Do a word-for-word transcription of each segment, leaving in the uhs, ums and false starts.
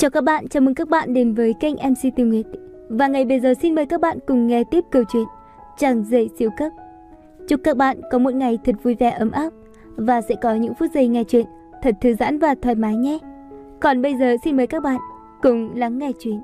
Chào các bạn, chào mừng các bạn đến với kênh em xê Từ Nguyệt. Và ngày bây giờ xin mời các bạn cùng nghe tiếp câu chuyện Chàng rể siêu cấp. Chúc các bạn có một ngày thật vui vẻ ấm áp và sẽ có những phút giây nghe chuyện thật thư giãn và thoải mái nhé. Còn bây giờ xin mời các bạn cùng lắng nghe chuyện.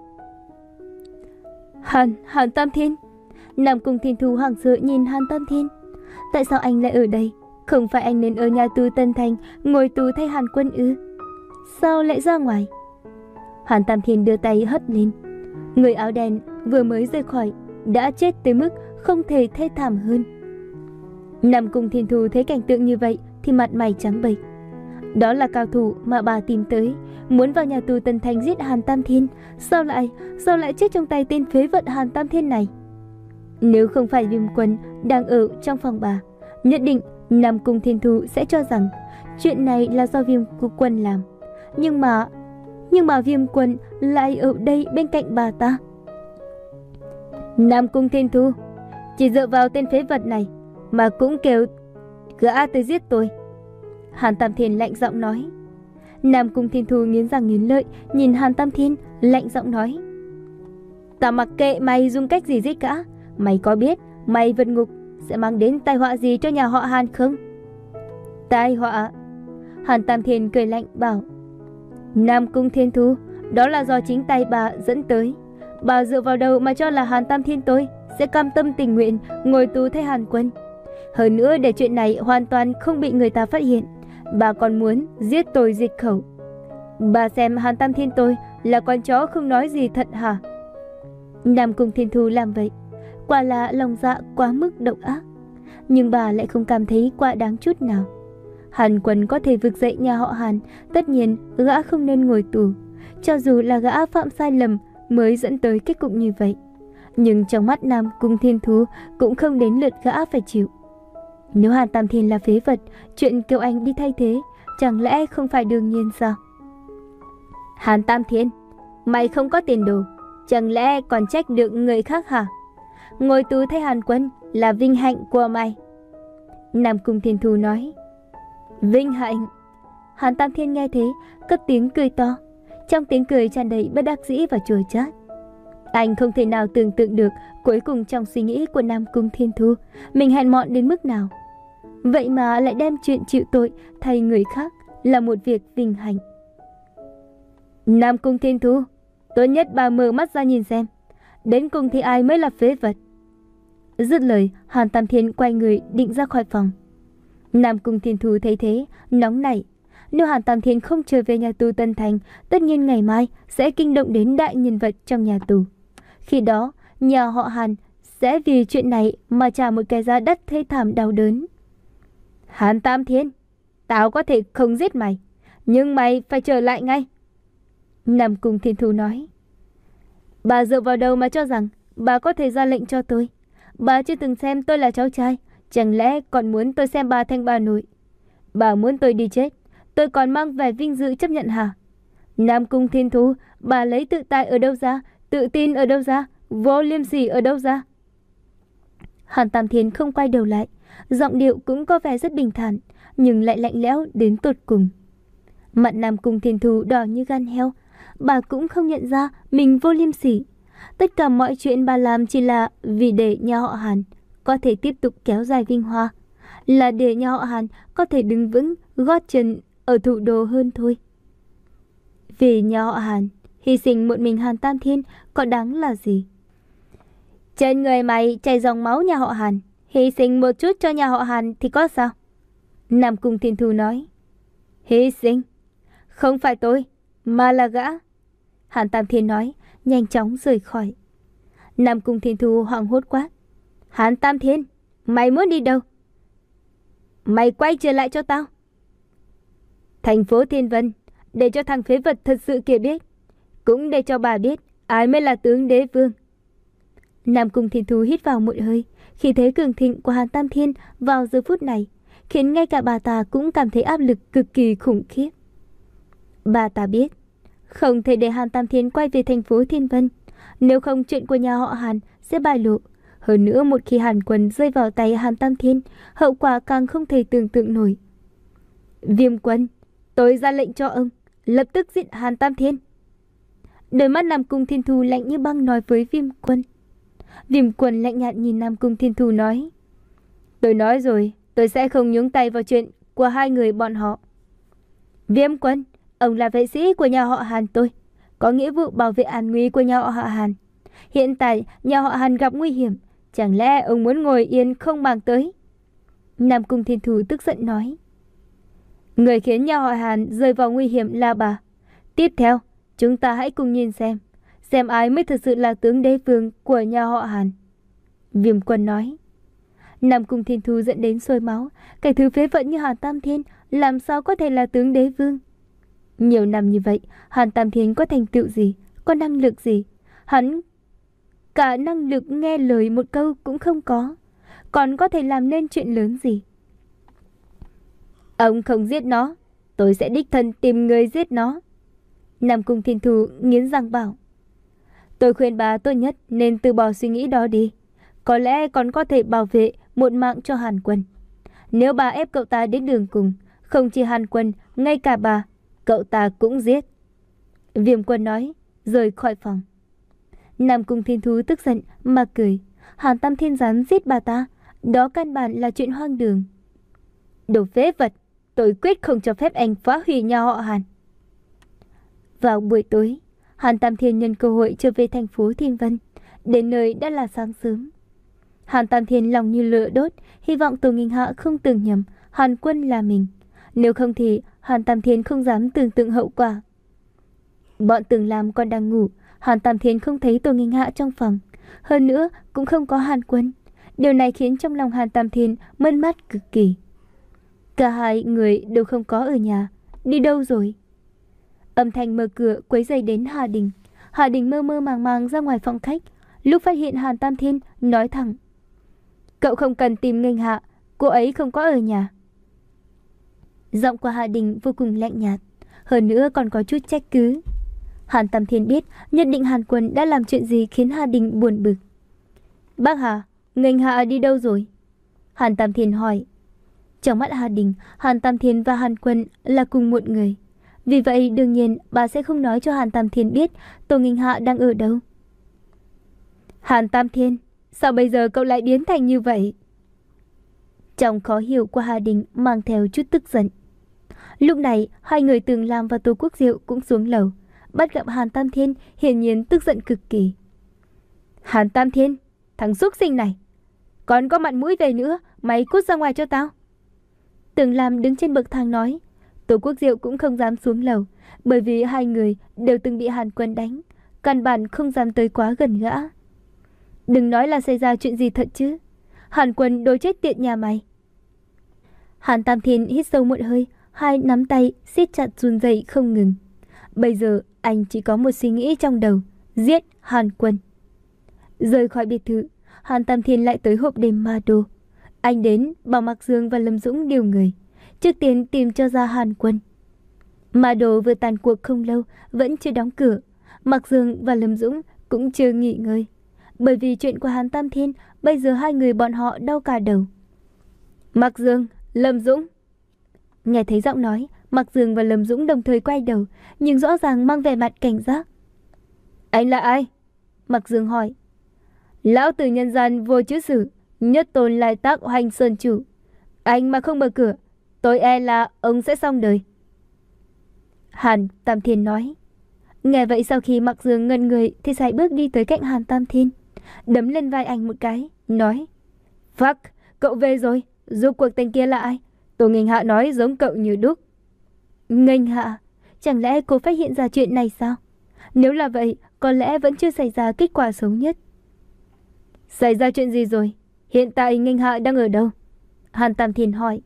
Hàn, Hàn Tam Thiên. Nam Cung Thiên Thu hoảng sợ nhìn Hàn Tam Thiên. Tại sao anh lại ở đây? Không phải anh nên ở nhà tù Tân Thành ngồi tù thay Hàn Quân ư? Sao lại ra ngoài? Hàn Tam Thiên đưa tay hất lên. Người áo đen vừa mới rời khỏi đã chết tới mức không thể thê thảm hơn. Nam Cung Thiên Thu thấy cảnh tượng như vậy thì mặt mày trắng bệch. Đó là cao thủ mà bà tìm tới, muốn vào nhà tù Tân Thành giết Hàn Tam Thiên. Sao lại, sao lại chết trong tay tên phế vật Hàn Tam Thiên này? Nếu không phải Viêm Quân đang ở trong phòng bà, nhất định Nam Cung Thiên Thu sẽ cho rằng chuyện này là do Viêm Quân làm. Nhưng mà, nhưng mà Viêm Quân lại ở đây bên cạnh bà ta. Nam Cung Thiên Thu, chỉ dựa vào tên phế vật này mà cũng kêu gã tới giết tôi. Hàn Tam Thiên lạnh giọng nói. Nam Cung Thiên Thu nghiến răng nghiến lợi nhìn Hàn Tam Thiên, lạnh giọng nói: Ta mặc kệ mày dùng cách gì giết gã, mày có biết mày vượt ngục sẽ mang đến tai họa gì cho nhà họ Hàn không? Tai họa? Hàn Tam Thiên cười lạnh bảo: Nam Cung Thiên Thu, đó là do chính tay bà dẫn tới. Bà dựa vào đâu mà cho là Hàn Tam Thiên tôi sẽ cam tâm tình nguyện ngồi tù thay Hàn Quân? Hơn nữa, để chuyện này hoàn toàn không bị người ta phát hiện, bà còn muốn giết tôi diệt khẩu. Bà xem Hàn Tam Thiên tôi là con chó không nói gì thật hả? Nam Cung Thiên Thu làm vậy quả là lòng dạ quá mức độc ác, nhưng bà lại không cảm thấy quá đáng chút nào. Hàn Quân có thể vực dậy nhà họ Hàn, tất nhiên gã không nên ngồi tù, cho dù là gã phạm sai lầm mới dẫn tới kết cục như vậy. Nhưng trong mắt Nam Cung Thiên Thu cũng không đến lượt gã phải chịu. Nếu Hàn Tam Thiên là phế vật, chuyện kêu anh đi thay thế chẳng lẽ không phải đương nhiên sao? Hàn Tam Thiên, mày không có tiền đồ, chẳng lẽ còn trách được người khác hả? Ngồi tù thay Hàn Quân là vinh hạnh của mày. Nam Cung Thiên Thu nói. Vinh hạnh? Hàn Tam Thiên nghe thế cất tiếng cười to, trong tiếng cười tràn đầy bất đắc dĩ và chua chát. Anh không thể nào tưởng tượng được cuối cùng trong suy nghĩ của Nam Cung Thiên Thu mình hèn mọn đến mức nào. Vậy mà lại đem chuyện chịu tội thay người khác là một việc vinh hạnh. Nam Cung Thiên Thu, tốt nhất bà mở mắt ra nhìn xem, đến cùng thì ai mới là phế vật. Dứt lời, Hàn Tam Thiên quay người định ra khỏi phòng. Nam Cung Thiên Thu thấy thế, nóng nảy. Nếu Hàn Tam Thiên không trở về nhà tù Tân Thành, tất nhiên ngày mai sẽ kinh động đến đại nhân vật trong nhà tù. Khi đó, nhà họ Hàn sẽ vì chuyện này mà trả một cái giá đắt thê thảm đau đớn. Hàn Tam Thiên, tao có thể không giết mày, nhưng mày phải trở lại ngay. Nam Cung Thiên Thu nói. Bà dựa vào đâu mà cho rằng bà có thể ra lệnh cho tôi? Bà chưa từng xem tôi là cháu trai, chẳng lẽ còn muốn tôi xem bà thành bà nội? Bà muốn tôi đi chết, tôi còn mang vẻ vinh dự chấp nhận hả? Nam Cung Thiên Thu, bà lấy tự tại ở đâu ra, tự tin ở đâu ra, vô liêm sỉ ở đâu ra? Hàn Tam Thiên không quay đầu lại, giọng điệu cũng có vẻ rất bình thản, nhưng lại lạnh lẽo đến tột cùng. Mặt Nam Cung Thiên Thu đỏ như gan heo, bà cũng không nhận ra mình vô liêm sỉ. Tất cả mọi chuyện bà làm chỉ là vì để nhà họ Hàn có thể tiếp tục kéo dài vinh hoa, là để nhà họ Hàn có thể đứng vững gót chân ở thủ đô hơn thôi. Vì nhà họ Hàn, hy sinh một mình Hàn Tam Thiên có đáng là gì? Trên người mày chảy dòng máu nhà họ Hàn, hy sinh một chút cho nhà họ Hàn thì có sao? Nam Cung Thiên Thu nói. Hy sinh? Không phải tôi, mà là gã. Hàn Tam Thiên nói, nhanh chóng rời khỏi. Nam Cung Thiên Thu hoảng hốt quát. Hàn Tam Thiên, mày muốn đi đâu? Mày quay trở lại cho tao. Thành phố Thiên Vân, để cho thằng phế vật thật sự kia biết, cũng để cho bà biết ai mới là tướng đế vương. Nam Cung Thiên Thu hít vào một hơi, khi thế cường thịnh của Hàn Tam Thiên vào giờ phút này khiến ngay cả bà ta cũng cảm thấy áp lực cực kỳ khủng khiếp. Bà ta biết không thể để Hàn Tam Thiên quay về thành phố Thiên Vân, nếu không chuyện của nhà họ Hàn sẽ bại lộ. Hơn nữa, một khi Hàn Quân rơi vào tay Hàn Tam Thiên, hậu quả càng không thể tưởng tượng nổi. Viêm Quân, tôi ra lệnh cho ông lập tức giết Hàn Tam Thiên. Đôi mắt Nam Cung Thiên Thu lạnh như băng nói với Viêm Quân. Viêm Quân lạnh nhạt nhìn Nam Cung Thiên Thu nói. Tôi nói rồi, tôi sẽ không nhúng tay vào chuyện của hai người bọn họ. Viêm Quân, ông là vệ sĩ của nhà họ Hàn tôi, có nghĩa vụ bảo vệ an nguy của nhà họ Hàn. Hiện tại nhà họ Hàn gặp nguy hiểm, chẳng lẽ ông muốn ngồi yên không màng tới? Nam Cung Thiên Thu tức giận nói. Người khiến nhà họ Hàn rơi vào nguy hiểm là bà. Tiếp theo, chúng ta hãy cùng nhìn xem, xem ai mới thực sự là tướng đế vương của nhà họ Hàn. Viêm Quân nói. Nam Cung Thiên Thu dẫn đến sôi máu, cái thứ phế vận như Hàn Tam Thiên làm sao có thể là tướng đế vương? Nhiều năm như vậy, Hàn Tam Thiên có thành tựu gì, có năng lực gì? Hắn cả năng lực nghe lời một câu cũng không có, còn có thể làm nên chuyện lớn gì? Ông không giết nó, tôi sẽ đích thân tìm người giết nó. Nam Cung Thiên Thu nghiến răng bảo. Tôi khuyên bà tốt nhất nên từ bỏ suy nghĩ đó đi. Có lẽ còn có thể bảo vệ một mạng cho Hàn Quân. Nếu bà ép cậu ta đến đường cùng, không chỉ Hàn Quân, ngay cả bà, cậu ta cũng giết. Viêm Quân nói, rời khỏi phòng. Nam Cung Thiên Thu tức giận mà cười. Hàn Tam Thiên dám giết bà ta, đó căn bản là chuyện hoang đường. Đồ phế vật, tôi quyết không cho phép anh phá hủy nhà họ Hàn. Vào buổi tối, Hàn Tam Thiên nhân cơ hội trở về thành phố Thiên Vân. Đến nơi đã là sáng sớm. Hàn Tam Thiên lòng như lửa đốt, hy vọng Tô Nghinh Hạ không tưởng nhầm Hàn Quân là mình. Nếu không thì Hàn Tam Thiên không dám tưởng tượng hậu quả. Bọn Tường Lam còn đang ngủ, Hàn Tam Thiên không thấy Tô Nghinh Hạ trong phòng. Hơn nữa cũng không có Hàn Quân. Điều này khiến trong lòng Hàn Tam Thiên mất mát cực kỳ. Cả hai người đều không có ở nhà. Đi đâu rồi? Âm thanh mở cửa quấy rầy đến Hà Đình. Hà Đình mơ mơ màng màng ra ngoài phòng khách. Lúc phát hiện Hàn Tam Thiên, nói thẳng. Cậu không cần tìm Nghênh Hạ, cô ấy không có ở nhà. Giọng của Hà Đình vô cùng lạnh nhạt, hơn nữa còn có chút trách cứ. Hàn Tam Thiên biết nhất định Hàn Quân đã làm chuyện gì khiến Hà Đình buồn bực. Bác Hà, Nghênh Hạ đi đâu rồi? Hàn Tam Thiên hỏi. Trong mắt Hà Đình, Hàn Tam Thiên và Hàn Quân là cùng một người. Vì vậy đương nhiên bà sẽ không nói cho Hàn Tam Thiên biết Tô Nghênh Hạ đang ở đâu. Hàn Tam Thiên, sao bây giờ cậu lại biến thành như vậy? Trong khó hiểu của Hà Đình mang theo chút tức giận. Lúc này hai người Tường Lam và Tô Quốc Diệu cũng xuống lầu, bắt gặp Hàn Tam Thiên hiển nhiên tức giận cực kỳ. Hàn Tam Thiên, thằng xúc sinh này, còn có mặt mũi về nữa, mày cút ra ngoài cho tao. Tường Lam đứng trên bậc thang nói. Tô Quốc Diệu cũng không dám xuống lầu, bởi vì hai người đều từng bị Hàn Quân đánh, căn bản không dám tới quá gần gã. Đừng nói là xảy ra chuyện gì thật chứ. Hàn Quân đồ chết tiện nhà mày. Hàn Tam Thiên hít sâu một hơi, hai nắm tay siết chặt run rẩy không ngừng. Bây giờ anh chỉ có một suy nghĩ trong đầu, giết Hàn Quân. Rời khỏi biệt thự, Hàn Tam Thiên lại tới hộp đêm Ma Đô. Anh đến bảo Mạc Dương và Lâm Dũng điều người, trước tiên tìm cho ra Hàn Quân. Ma Đô vừa tàn cuộc không lâu, vẫn chưa đóng cửa. Mạc Dương và Lâm Dũng cũng chưa nghỉ ngơi. Bởi vì chuyện của Hàn Tam Thiên, bây giờ hai người bọn họ đau cả đầu. Mạc Dương, Lâm Dũng. Nghe thấy giọng nói, Mạc Dương và Lâm Dũng đồng thời quay đầu, nhưng rõ ràng mang vẻ mặt cảnh giác. Anh là ai? Mạc Dương hỏi. Lão tử nhân gian vô chữ sử, nhất tôn lai tác hoành sơn chủ. Anh mà không mở cửa, tôi e là ông sẽ xong đời. Hàn Tam Thiên nói. Nghe vậy sau khi Mạc Dương ngẩn người thì sải bước đi tới cạnh Hàn Tam Thiên, đấm lên vai anh một cái, nói. Fuck, cậu về rồi, rốt cuộc tên kia là ai? Tô Nghênh Hạ nói giống cậu như đúc. Nghênh Hạ? Chẳng lẽ cô phát hiện ra chuyện này sao? Nếu là vậy, có lẽ vẫn chưa xảy ra kết quả xấu nhất. Xảy ra chuyện gì rồi? Hiện tại Nghênh Hạ đang ở đâu? Hàn Tam Thiên hỏi.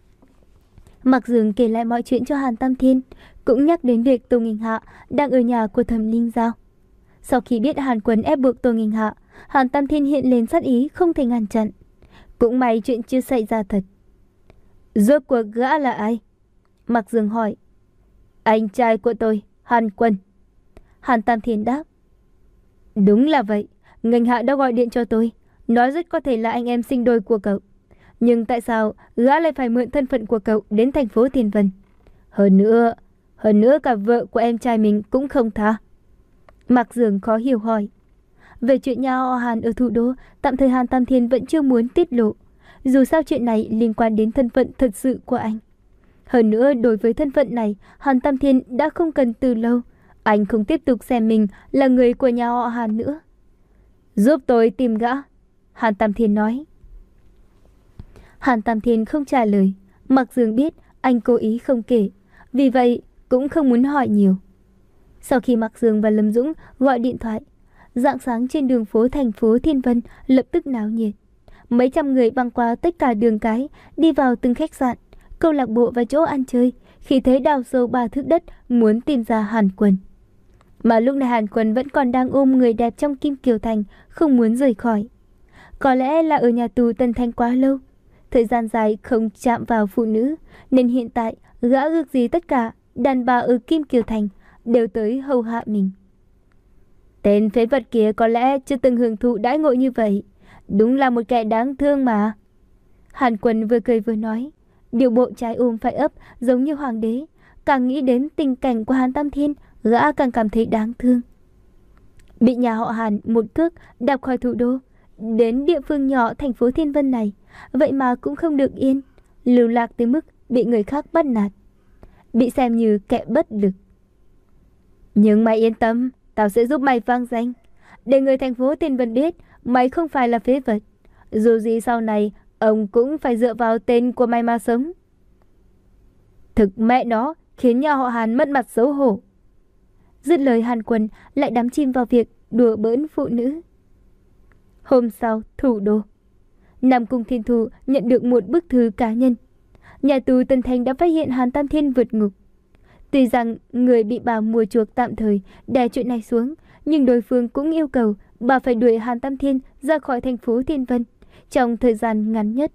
Mạc Dương kể lại mọi chuyện cho Hàn Tam Thiên, cũng nhắc đến việc Tô Nghênh Hạ đang ở nhà của Thẩm Linh Giao. Sau khi biết Hàn Quân ép buộc Tô Nghênh Hạ, Hàn Tam Thiên hiện lên sát ý không thể ngăn chặn. Cũng may chuyện chưa xảy ra thật. Rốt cuộc gã là ai? Mạc Dương hỏi. Anh trai của tôi, Hàn Quân. Hàn Tam Thiên đáp. Đúng là vậy, Nghênh Hạ đã gọi điện cho tôi, nói rất có thể là anh em sinh đôi của cậu. Nhưng tại sao gã lại phải mượn thân phận của cậu đến thành phố Thiên Vân? Hơn nữa, hơn nữa cả vợ của em trai mình cũng không tha. Mạc Dương khó hiểu hỏi. Về chuyện nhà họ Hàn ở thủ đô, tạm thời Hàn Tam Thiên vẫn chưa muốn tiết lộ. Dù sao chuyện này liên quan đến thân phận thật sự của anh. Hơn nữa, đối với thân phận này, Hàn Tam Thiên đã không cần từ lâu. Anh không tiếp tục xem mình là người của nhà họ Hàn nữa. Giúp tôi tìm gã, Hàn Tam Thiên nói. Hàn Tam Thiên không trả lời. Mạc Dương biết anh cố ý không kể, vì vậy cũng không muốn hỏi nhiều. Sau khi Mạc Dương và Lâm Dũng gọi điện thoại, rạng sáng trên đường phố thành phố Thiên Vân lập tức náo nhiệt. Mấy trăm người băng qua tất cả đường cái, đi vào từng khách sạn, câu lạc bộ và chỗ ăn chơi, khi thấy đào sâu ba thước đất muốn tìm ra Hàn Quân. Mà lúc này Hàn Quân vẫn còn đang ôm người đẹp trong Kim Kiều Thành, không muốn rời khỏi. Có lẽ là ở nhà tù Tân Thanh quá lâu, thời gian dài không chạm vào phụ nữ, nên hiện tại gã ước gì tất cả đàn bà ở Kim Kiều Thành đều tới hầu hạ mình. Tên phế vật kia có lẽ chưa từng hưởng thụ đãi ngộ như vậy, đúng là một kẻ đáng thương mà. Hàn Quân vừa cười vừa nói, điệu bộ trái ôm phải ấp giống như hoàng đế. Càng nghĩ đến tình cảnh của Hàn Tam Thiên, gã càng cảm thấy đáng thương. Bị nhà họ Hàn một cước đạp khỏi thủ đô, đến địa phương nhỏ thành phố Thiên Vân này, vậy mà cũng không được yên, lưu lạc tới mức bị người khác bắt nạt, bị xem như kẻ bất lực. Nhưng mày yên tâm, tao sẽ giúp mày vang danh, để người thành phố Thiên Vân biết mày không phải là phế vật. Dù gì sau này ông cũng phải dựa vào tên của mày mà sống. Thực mẹ nó, khiến nhà họ Hàn mất mặt xấu hổ. Dứt lời, Hàn Quân lại đắm chìm vào việc đùa bỡn phụ nữ. Hôm sau, thủ đô, Nam Cung Thiên Thu nhận được một bức thư cá nhân. Nhà tù Tân Thanh đã phát hiện Hàn Tam Thiên vượt ngục. Tuy rằng người bị bà mua chuộc tạm thời đè chuyện này xuống, nhưng đối phương cũng yêu cầu bà phải đuổi Hàn Tam Thiên ra khỏi thành phố Thiên Vân trong thời gian ngắn nhất.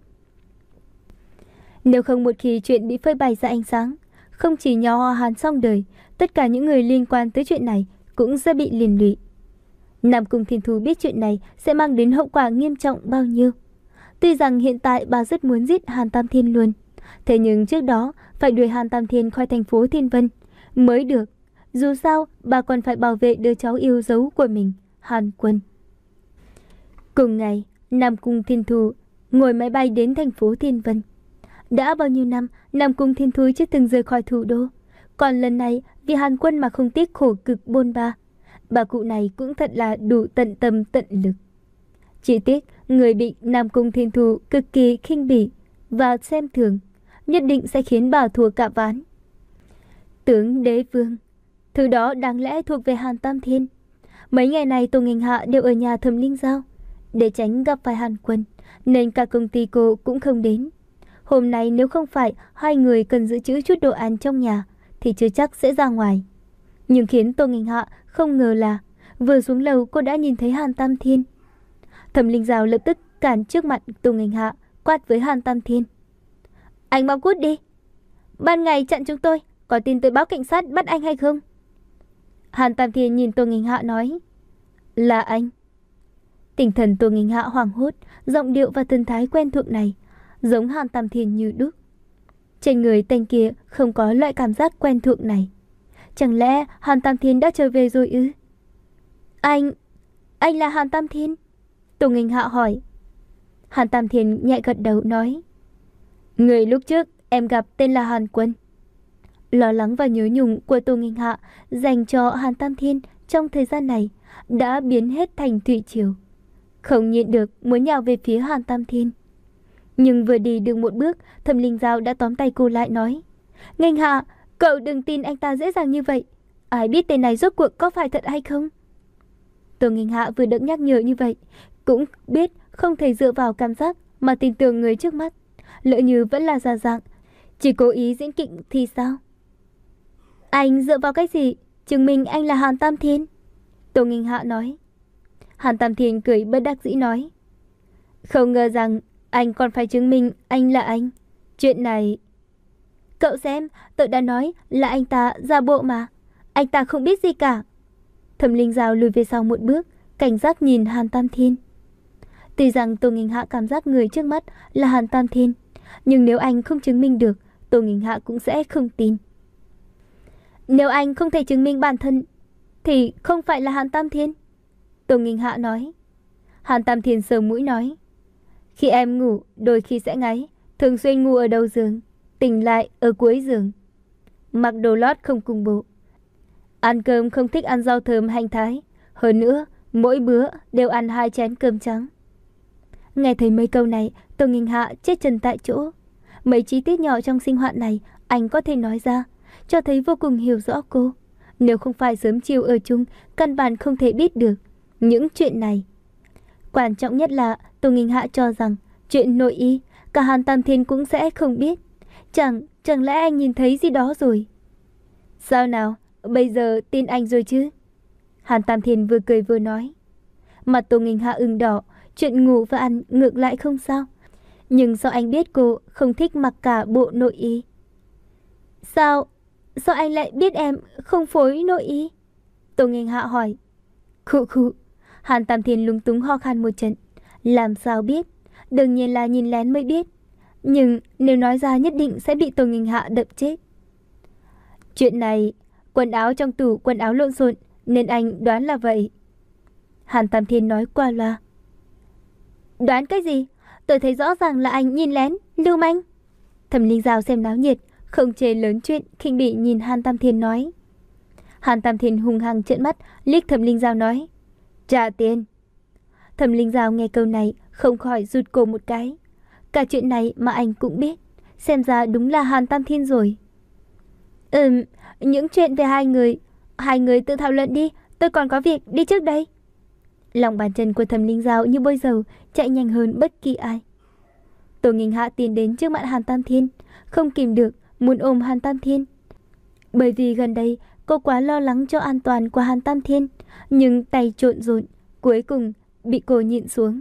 Nếu không, một khi chuyện bị phơi bày ra ánh sáng, không chỉ nhà họ Hàn xong đời, tất cả những người liên quan tới chuyện này cũng sẽ bị liên lụy. Nam Cung Thiên Thu biết chuyện này sẽ mang đến hậu quả nghiêm trọng bao nhiêu. Tuy rằng hiện tại bà rất muốn giết Hàn Tam Thiên luôn, thế nhưng trước đó phải đuổi Hàn Tam Thiên khỏi thành phố Thiên Vân mới được. Dù sao, bà còn phải bảo vệ đứa cháu yêu dấu của mình, Hàn Quân. Cùng ngày, Nam Cung Thiên Thu ngồi máy bay đến thành phố Thiên Vân. Đã bao nhiêu năm, Nam Cung Thiên Thu chưa từng rời khỏi thủ đô. Còn lần này, vì Hàn Quân mà không tiếc khổ cực bôn ba. Bà cụ này cũng thật là đủ tận tâm tận lực. Chỉ tiếc, người bị Nam Cung Thiên Thu cực kỳ khinh bỉ và xem thường, nhất định sẽ khiến bà thua cả ván. Tướng đế vương, thứ đó đáng lẽ thuộc về Hàn Tam Thiên. Mấy ngày này Tô Nghênh Hạ đều ở nhà Thẩm Linh Giao, để tránh gặp phải Hàn Quân, nên cả công ty cô cũng không đến. Hôm nay nếu không phải hai người cần giữ trữ chút đồ ăn trong nhà, thì chưa chắc sẽ ra ngoài. Nhưng khiến Tô Nghênh Hạ không ngờ là vừa xuống lầu cô đã nhìn thấy Hàn Tam Thiên. Thẩm Linh Giao lập tức cản trước mặt Tô Nghênh Hạ, quát với Hàn Tam Thiên: Anh mau cút đi! Ban ngày chặn chúng tôi, có tin tôi báo cảnh sát bắt anh hay không? Hàn Tam Thiên nhìn Tô Nghênh Hạ nói: Là anh. Tinh thần Tô Nghênh Hạ hoảng hốt, giọng điệu và thần thái quen thuộc này giống Hàn Tam Thiên như đúc. Trên người tên kia không có loại cảm giác quen thuộc này. Chẳng lẽ Hàn Tam Thiên đã trở về rồi ư? Anh... anh là Hàn Tam Thiên? Tô Nghênh Hạ hỏi. Hàn Tam Thiên nhẹ gật đầu nói: Người lúc trước em gặp tên là Hàn Quân. Lo lắng và nhớ nhung của Tô Nghênh Hạ dành cho Hàn Tam Thiên trong thời gian này đã biến hết thành thủy triều. Không nhịn được muốn nhào về phía Hàn Tam Thiên. Nhưng vừa đi được một bước, Thẩm Linh Giao đã tóm tay cô lại nói: Nghênh Hạ, cậu đừng tin anh ta dễ dàng như vậy. Ai biết tên này rốt cuộc có phải thật hay không? Tô Nghênh Hạ vừa được nhắc nhở như vậy, cũng biết không thể dựa vào cảm giác mà tin tưởng người trước mắt. Lỡ như vẫn là giả dạng, chỉ cố ý diễn kịch thì sao? Anh dựa vào cái gì chứng minh anh là Hàn Tam Thiên? Tô Nghênh Hạ nói. Hàn Tam Thiên cười bất đắc dĩ nói: Không ngờ rằng anh còn phải chứng minh anh là anh. Chuyện này... Cậu xem, tôi đã nói là anh ta giả bộ mà. Anh ta không biết gì cả. Thẩm Linh Giao lùi về sau một bước, cảnh giác nhìn Hàn Tam Thiên. Tuy rằng Tô Nghênh Hạ cảm giác người trước mắt là Hàn Tam Thiên, nhưng nếu anh không chứng minh được, Tô Nghênh Hạ cũng sẽ không tin. Nếu anh không thể chứng minh bản thân, thì không phải là Hàn Tam Thiên. Tô Nghinh Hạ nói. Hàn Tam Thiên sờ mũi nói. Khi em ngủ, đôi khi sẽ ngáy, thường xuyên ngủ ở đầu giường, tỉnh lại ở cuối giường. Mặc đồ lót không cùng bộ. Ăn cơm không thích ăn rau thơm hành thái. Hơn nữa, mỗi bữa đều ăn hai chén cơm trắng. Nghe thấy mấy câu này, Tô Nghinh Hạ chết chân tại chỗ. Mấy chi tiết nhỏ trong sinh hoạt này anh có thể nói ra, cho thấy vô cùng hiểu rõ cô. Nếu không phải sớm chiều ở chung, căn bản không thể biết được những chuyện này. Quan trọng nhất là Tô Nghinh Hạ cho rằng chuyện nội y cả Hàn Tam Thiên cũng sẽ không biết. Chẳng, chẳng lẽ anh nhìn thấy gì đó rồi? Sao nào, bây giờ tin anh rồi chứ? Hàn Tam Thiên vừa cười vừa nói. Mặt Tô Nghinh Hạ ửng đỏ, chuyện ngủ và ăn ngược lại không sao. Nhưng sao anh biết cô không thích mặc cả bộ nội y? Sao, sao anh lại biết em không phối nội y? Tô Nghinh Hạ hỏi. Khụ khụ. Hàn Tam Thiên lúng túng ho khan một trận. Làm sao biết? Đương nhiên là nhìn lén mới biết. Nhưng nếu nói ra nhất định sẽ bị Tô Nghinh Hạ đập chết. Chuyện này, quần áo trong tủ quần áo lộn xộn nên anh đoán là vậy. Hàn Tam Thiên nói qua loa. Đoán cái gì? Tôi thấy rõ ràng là anh nhìn lén, lưu manh. Thẩm Linh Giao xem náo nhiệt, không chê lớn chuyện, khinh bỉ nhìn Hàn Tam Thiên nói. Hàn Tam Thiên hung hăng trợn mắt, liếc Thẩm Linh Giao nói. Trả tiền. Thẩm Linh Giao nghe câu này không khỏi rụt cổ một cái. Cả chuyện này mà anh cũng biết, xem ra đúng là Hàn Tam Thiên rồi. Ừm, những chuyện về hai người, hai người tự thảo luận đi, tôi còn có việc đi trước đây. Lòng bàn chân của Thẩm Linh Giao như bôi dầu, chạy nhanh hơn bất kỳ ai. Tô Nghinh Hạ tiến đến trước mặt Hàn Tam Thiên, không kìm được muốn ôm Hàn Tam Thiên. Bởi vì gần đây cô quá lo lắng cho an toàn của Hàn Tam Thiên, nhưng tay trộn rộn, cuối cùng bị cô nhịn xuống.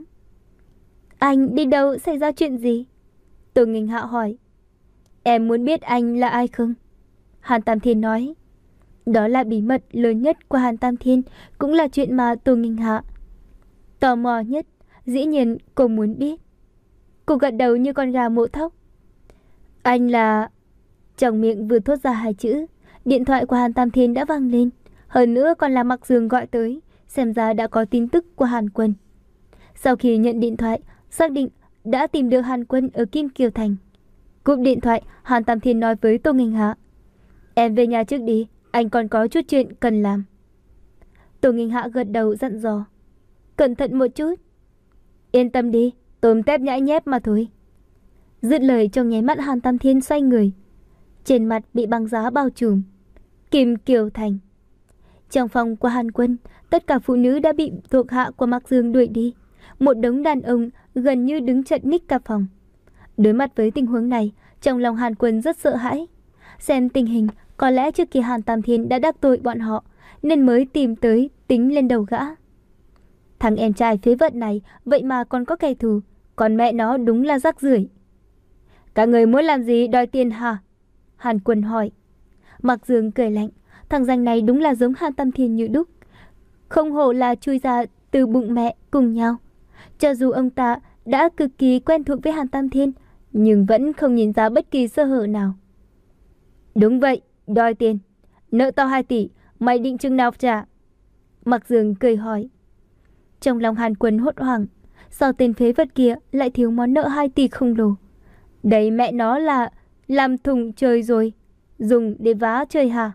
Anh đi đâu, xảy ra chuyện gì? Tô Nghinh Hạ hỏi. Em muốn biết anh là ai không? Hàn Tam Thiên nói. Đó là bí mật lớn nhất của Hàn Tam Thiên, cũng là chuyện mà Tô Nghinh Hạ tò mò nhất. Dĩ nhiên cô muốn biết. Cô gật đầu như con gà mổ thóc. Anh là... Trong miệng vừa thốt ra hai chữ, điện thoại của Hàn Tam Thiên đã vang lên. Hơn nữa còn là Mặc Dương gọi tới, xem ra đã có tin tức của Hàn Quân. Sau khi nhận điện thoại, xác định đã tìm được Hàn Quân ở Kim Kiều Thành. Cúp điện thoại, Hàn Tam Thiên nói với Tô Nghinh Hạ. Em về nhà trước đi, anh còn có chút chuyện cần làm. Tô Nghinh Hạ gật đầu dặn dò. Cẩn thận một chút. Yên tâm đi, tôm tép nhãi nhép mà thôi. Dứt lời trong nháy mắt Hàn Tam Thiên xoay người. Trên mặt bị băng giá bao trùm. Kim Kiều Thành. Trong phòng của Hàn Quân, tất cả phụ nữ đã bị thuộc hạ của Mặc Dương đuổi đi. Một đống đàn ông gần như đứng chật ních cả phòng. Đối mặt với tình huống này, trong lòng Hàn Quân rất sợ hãi. Xem tình hình, có lẽ trước kia Hàn Tam Thiên đã đắc tội bọn họ, nên mới tìm tới tính lên đầu gã. Thằng em trai phế vật này vậy mà còn có kẻ thù, còn mẹ nó đúng là rác rưởi. Các người muốn làm gì, đòi tiền hả? Hàn Quân hỏi. Mặc Dương cười lạnh, thằng danh này đúng là giống Hàn Tam Thiên như đúc. Không hổ là chui ra từ bụng mẹ cùng nhau. Cho dù ông ta đã cực kỳ quen thuộc với Hàn Tam Thiên, nhưng vẫn không nhìn ra bất kỳ sơ hở nào. Đúng vậy, đòi tiền. Nợ tao hai tỷ, mày định chừng nào trả? Mặc Dương cười hỏi. Trong lòng Hàn Quân hốt hoảng, sao tên phế vật kia lại thiếu món nợ hai tỷ khổng lồ? Đấy mẹ nó là làm thùng trời rồi, dùng để vá trời hả?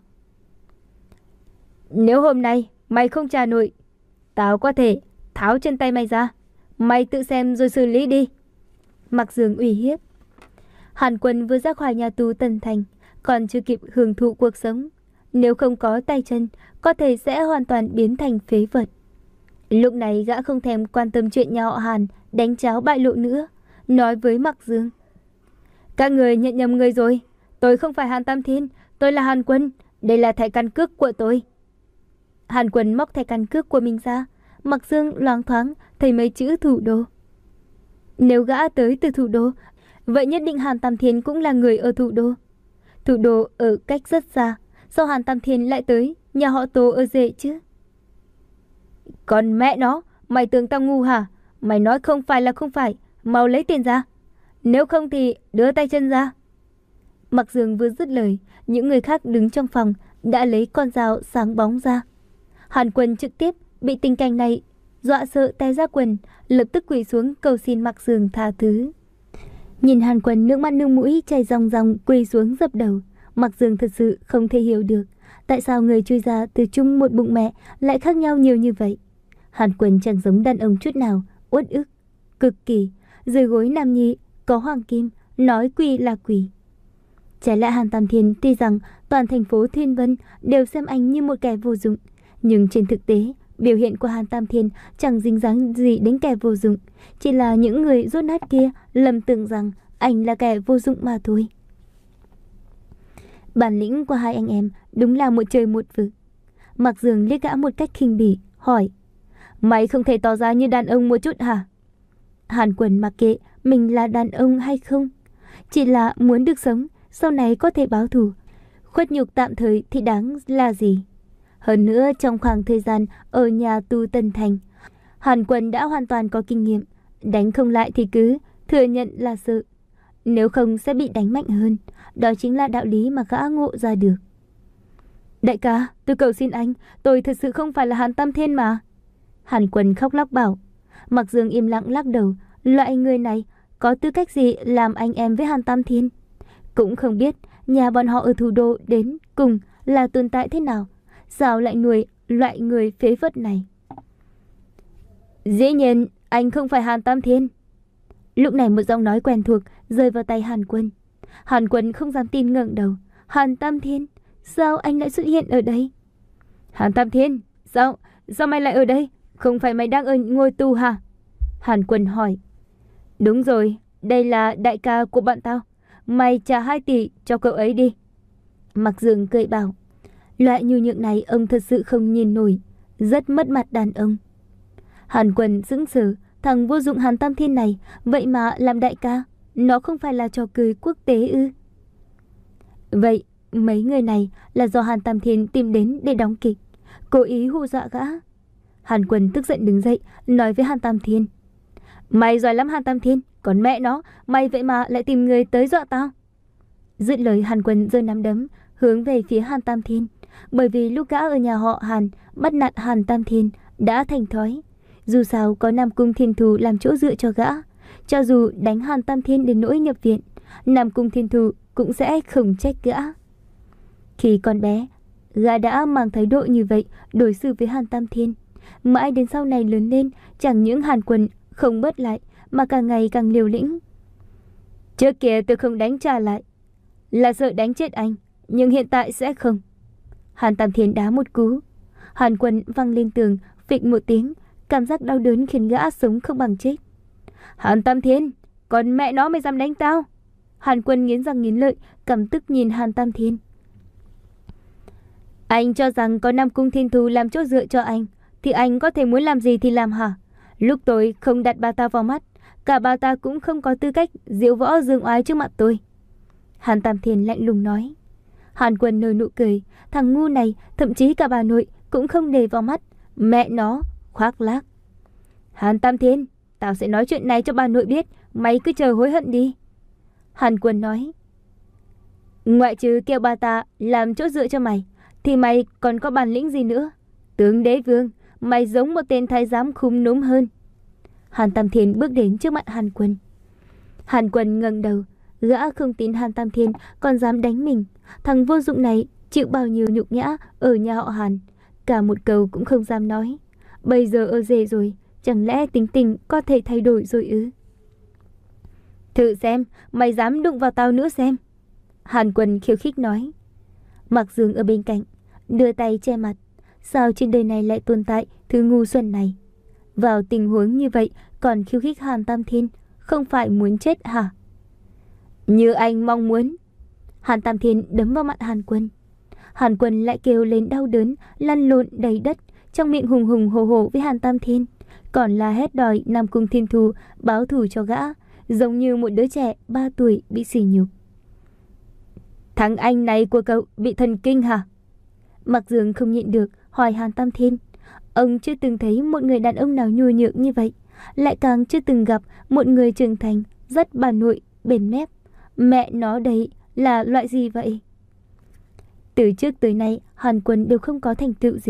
Nếu hôm nay mày không trả nổi, tao có thể tháo chân tay mày ra, mày tự xem rồi xử lý đi. Mặc Dương uy hiếp. Hàn Quân vừa ra khỏi nhà tù Tần Thành, còn chưa kịp hưởng thụ cuộc sống. Nếu không có tay chân, có thể sẽ hoàn toàn biến thành phế vật. Lúc này gã không thèm quan tâm chuyện nhà họ Hàn đánh cháo bại lộ nữa, nói với Mặc Dương. Các người nhận nhầm người rồi, tôi không phải Hàn Tam Thiên, tôi là Hàn Quân, đây là thẻ căn cước của tôi. Hàn Quân móc thẻ căn cước của mình ra, Mặc Dương loáng thoáng thấy mấy chữ thủ đô. Nếu gã tới từ thủ đô, vậy nhất định Hàn Tam Thiên cũng là người ở thủ đô. Thủ đô ở cách rất xa, sao Hàn Tam Thiên lại tới nhà họ Tô ở rể chứ? Còn mẹ nó, mày tưởng tao ngu hả? Mày nói không phải là không phải, mau lấy tiền ra. Nếu không thì đưa tay chân ra. Mặc Dương vừa dứt lời, những người khác đứng trong phòng đã lấy con dao sáng bóng ra. Hàn Quân trực tiếp bị tình cảnh này dọa sợ té ra quần, lập tức quỳ xuống cầu xin Mạc Dương tha thứ. Nhìn Hàn Quân nước mắt nước mũi chảy ròng ròng quỳ xuống dập đầu, Mạc Dương thật sự không thể hiểu được tại sao người chui ra từ chung một bụng mẹ lại khác nhau nhiều như vậy. Hàn Quân chẳng giống đàn ông chút nào, uất ức cực kỳ, dưới gối nam nhi có hoàng kim, nói quỳ là quỳ. Trái lại Hàn Tam Thiên tuy rằng toàn thành phố Thiên Vân đều xem anh như một kẻ vô dụng, nhưng trên thực tế biểu hiện của Hàn Tam Thiên chẳng dính dáng gì đến kẻ vô dụng, chỉ là những người rốt nát kia lầm tưởng rằng anh là kẻ vô dụng mà thôi. Bản lĩnh của hai anh em đúng là một trời một vực. Mạc Dương liếc gã một cách khinh bỉ, hỏi: Mày không thể tỏ ra như đàn ông một chút hả? Hàn Quân mặc kệ mình là đàn ông hay không, chỉ là muốn được sống, sau này có thể báo thù. Khuất nhục tạm thời thì đáng là gì? Hơn nữa trong khoảng thời gian ở nhà tù Tân Thành, Hàn Quân đã hoàn toàn có kinh nghiệm, đánh không lại thì cứ thừa nhận là sợ, nếu không sẽ bị đánh mạnh hơn. Đó chính là đạo lý mà gã ngộ ra được. Đại ca, tôi cầu xin anh, tôi thật sự không phải là Hàn Tam Thiên mà. Hàn Quân khóc lóc bảo. Mạc Dương im lặng lắc đầu, loại người này có tư cách gì làm anh em với Hàn Tam Thiên? Cũng không biết nhà bọn họ ở thủ đô đến cùng là tồn tại thế nào, sao lại nuôi loại người phế vật này? Dĩ nhiên anh không phải Hàn Tam Thiên. Lúc này một giọng nói quen thuộc rơi vào tay Hàn Quân. Hàn Quân không dám tin ngẩng đầu. Hàn Tam Thiên, sao anh lại xuất hiện ở đây? Hàn Tam Thiên, sao, sao mày lại ở đây? Không phải mày đang ở ngôi tù hả? Hàn Quân hỏi. Đúng rồi, đây là đại ca của bọn tao. Mày trả hai tỷ cho cậu ấy đi. Mạc Dương cười bảo. Loại nhu nhược này ông thật sự không nhìn nổi, rất mất mặt đàn ông. Hàn Quân sững sờ, thằng vô dụng Hàn Tam Thiên này vậy mà làm đại ca, nó không phải là trò cười quốc tế ư? Vậy mấy người này là do Hàn Tam Thiên tìm đến để đóng kịch, cố ý hù dọa gã. Hàn Quân tức giận đứng dậy, nói với Hàn Tam Thiên. Mày giỏi lắm Hàn Tam Thiên, còn mẹ nó, mày vậy mà lại tìm người tới dọa tao. Dứt lời Hàn Quân giơ nắm đấm hướng về phía Hàn Tam Thiên, bởi vì lúc gã ở nhà họ Hàn bắt nạt Hàn Tam Thiên đã thành thói. Dù sao có Nam Cung Thiên Thù làm chỗ dựa cho gã, cho dù đánh Hàn Tam Thiên đến nỗi nhập viện, Nam Cung Thiên Thù cũng sẽ không trách gã. Khi còn bé, gã đã mang thái độ như vậy đối xử với Hàn Tam Thiên. Mãi đến sau này lớn lên, chẳng những Hàn Quân không bớt lại mà càng ngày càng liều lĩnh. Trước kia tôi không đánh trả lại là sợ đánh chết anh, nhưng hiện tại sẽ không. Hàn Tam Thiên đá một cú, Hàn Quân văng lên tường, phịch một tiếng, cảm giác đau đớn khiến gã sống không bằng chết. Hàn Tam Thiên, còn mẹ nó mới dám đánh tao? Hàn Quân nghiến răng nghiến lợi, căm tức nhìn Hàn Tam Thiên. Anh cho rằng có Nam Cung Thiên Thù làm chỗ dựa cho anh thì anh có thể muốn làm gì thì làm hả? Lúc tôi không đặt bà ta vào mắt, cả bà ta cũng không có tư cách diễu võ dương oai trước mặt tôi. Hàn Tam Thiên lạnh lùng nói. Hàn Quân nở nụ cười, thằng ngu này thậm chí cả bà nội cũng không để vào mắt. Mẹ nó, khoác lác. Hàn Tam Thiên, tao sẽ nói chuyện này cho bà nội biết, mày cứ chờ hối hận đi. Hàn Quân nói. Ngoại trừ kêu bà ta làm chỗ dựa cho mày thì mày còn có bản lĩnh gì nữa? Tướng đế vương, mày giống một tên thái giám khúm núm hơn. Hàn Tam Thiên bước đến trước mặt Hàn Quân. Hàn Quân ngẩng đầu, gã không tin Hàn Tam Thiên còn dám đánh mình. Thằng vô dụng này chịu bao nhiêu nhục nhã ở nhà họ Hàn, cả một câu cũng không dám nói. Bây giờ ở rể rồi, chẳng lẽ tính tình có thể thay đổi rồi ư? Thử xem, mày dám đụng vào tao nữa xem. Hàn Quân khiêu khích nói. Mạc Dương ở bên cạnh đưa tay che mặt. Sao trên đời này lại tồn tại thứ ngu xuẩn này? Vào tình huống như vậy còn khiêu khích Hàn Tam Thiên, không phải muốn chết hả? Như anh mong muốn. Hàn Tam Thiên đấm vào mặt Hàn Quân. Hàn Quân lại kêu lên đau đớn, lăn lộn đầy đất, trong miệng hùng hùng hổ hổ với Hàn Tam Thiên, còn la hét đòi Nam Cung Thiên Thù báo thù cho gã, giống như một đứa trẻ ba tuổi bị sỉ nhục. Thằng anh này của cậu bị thần kinh hả? Mạc Dương không nhịn được hỏi Hàn Tam Thiên. Ông chưa từng thấy một người đàn ông nào nhu nhược như vậy, lại càng chưa từng gặp một người trưởng thành rất bà nội bền mép. Mẹ nó đấy là loại gì vậy? Từ trước tới nay Hàn Quân đều không có thành tựu gì.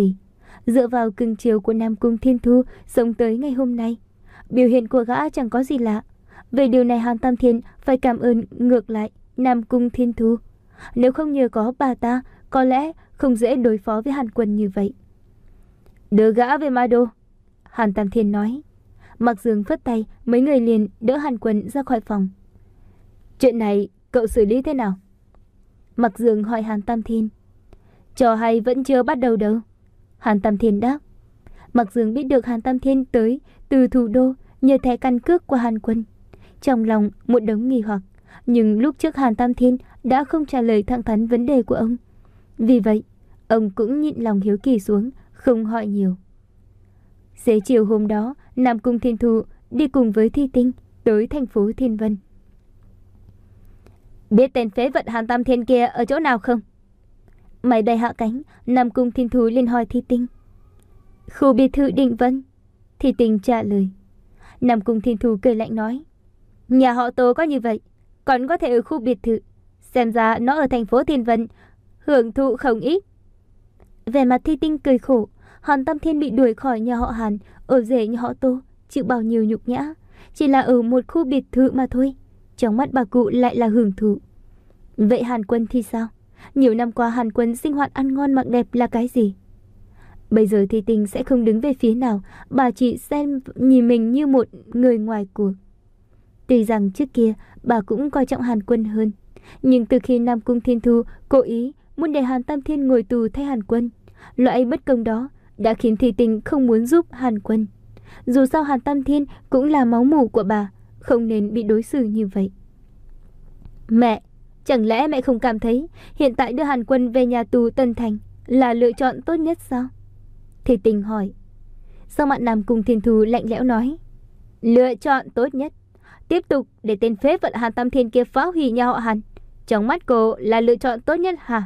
Dựa vào cưng chiều của Nam Cung Thiên Thu sống tới ngày hôm nay, biểu hiện của gã chẳng có gì lạ. Về điều này Hàn Tam Thiên phải cảm ơn ngược lại Nam Cung Thiên Thu. Nếu không nhờ có bà ta, có lẽ không dễ đối phó với Hàn Quân như vậy. Đưa gã về Ma Đô, Hàn Tam Thiên nói. Mạc Dương phất tay, mấy người liền đỡ Hàn Quân ra khỏi phòng. Chuyện này cậu xử lý thế nào? Mạc Dương hỏi Hàn Tam Thiên. Trò hay vẫn chưa bắt đầu đâu, Hàn Tam Thiên đáp. Mạc Dương biết được Hàn Tam Thiên tới từ thủ đô nhờ thẻ căn cước của Hàn Quân. Trong lòng một đống nghi hoặc, nhưng lúc trước Hàn Tam Thiên đã không trả lời thẳng thắn vấn đề của ông. Vì vậy, ông cũng nhịn lòng hiếu kỳ xuống, không hỏi nhiều. Xế chiều hôm đó, Nam Cung Thiên Thu đi cùng với Thi Tinh tới thành phố Thiên Vân. Biết tên phế vật Hàn Tam Thiên kia ở chỗ nào không? Máy bay hạ cánh, Nam Cung Thiên Thu liền hỏi Thi Tinh. Khu biệt thự Định Vân, Thi Tinh trả lời. Nam Cung Thiên Thu cười lạnh nói. Nhà họ Tô có như vậy, còn có thể ở khu biệt thự. Xem ra nó ở thành phố Thiên Vân, hưởng thụ không ít. Vẻ mặt Thi Tinh cười khổ. Hàn Tam Thiên bị đuổi khỏi nhà họ Hàn, ở rể nhà họ Tô, chịu bao nhiêu nhục nhã. Chỉ là ở một khu biệt thự mà thôi, trong mắt bà cụ lại là hưởng thụ. Vậy Hàn Quân thì sao? Nhiều năm qua Hàn Quân sinh hoạt ăn ngon mặc đẹp là cái gì? Bây giờ Thi Tinh sẽ không đứng về phía nào, bà chỉ xem nhìn mình như một người ngoài cuộc. Tuy rằng trước kia bà cũng coi trọng Hàn Quân hơn, nhưng từ khi Nam Cung Thiên Thu cố ý muốn để Hàn Tam Thiên ngồi tù thay Hàn Quân, loại bất công đó đã khiến Thi Tinh không muốn giúp Hàn Quân. Dù sao Hàn Tam Thiên cũng là máu mủ của bà, không nên bị đối xử như vậy. Mẹ, chẳng lẽ mẹ không cảm thấy hiện tại đưa Hàn Quân về nhà tù Tân Thành là lựa chọn tốt nhất sao? Thi Tinh hỏi. Sau mặt Nam Cung Thiên Thu lạnh lẽo nói. Lựa chọn tốt nhất? Tiếp tục để tên phế vật Hàn Tam Thiên kia phá hủy nhà họ Hàn, trong mắt cô là lựa chọn tốt nhất hả?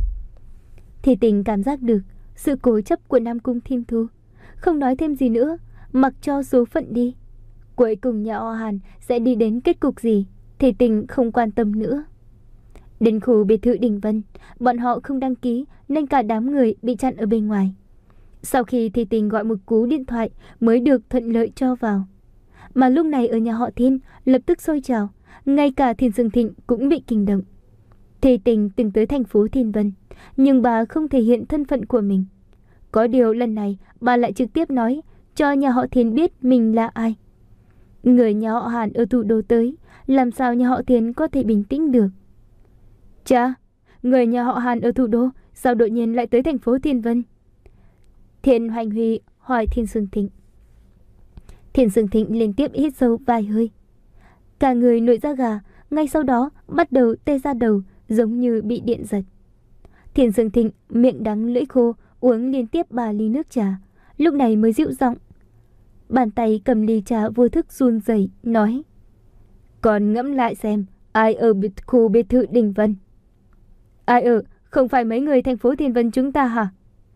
Thi Tinh cảm giác được sự cố chấp của Nam Cung Thiên Thu, không nói thêm gì nữa, mặc cho số phận đi. Cuối cùng nhà họ Hàn sẽ đi đến kết cục gì, Thi Tinh không quan tâm nữa. Đến khu biệt thự Đình Vân, bọn họ không đăng ký nên cả đám người bị chặn ở bên ngoài. Sau khi Thi Tinh gọi một cú điện thoại mới được thuận lợi cho vào. Mà lúc này ở nhà họ Thiên lập tức sôi trào, ngay cả Thiên Dương Thịnh cũng bị kinh động. Thi Tinh từng tới thành phố Thiên Vân, nhưng bà không thể hiện thân phận của mình. Có điều lần này bà lại trực tiếp nói cho nhà họ Thiên biết mình là ai. Người nhà họ Hàn ở thủ đô tới, làm sao nhà họ Thiên có thể bình tĩnh được? Cha, người nhà họ Hàn ở thủ đô sao đột nhiên lại tới thành phố Thiên Vân? Thiên Hoành Huy hỏi Thiên Dương Thịnh. Thiên Dương Thịnh liên tiếp hít sâu vài hơi, cả người nổi da gà, ngay sau đó bắt đầu tê ra đầu, giống như bị điện giật. Thiên Dương Thịnh miệng đắng lưỡi khô, uống liên tiếp ba ly nước trà, lúc này mới dịu giọng. Bàn tay cầm ly trà vô thức run rẩy, nói. Còn ngẫm lại xem, ai ở biệt khu biệt thự Đình Vân? Ai ở, không phải mấy người thành phố Thiên Vân chúng ta hả?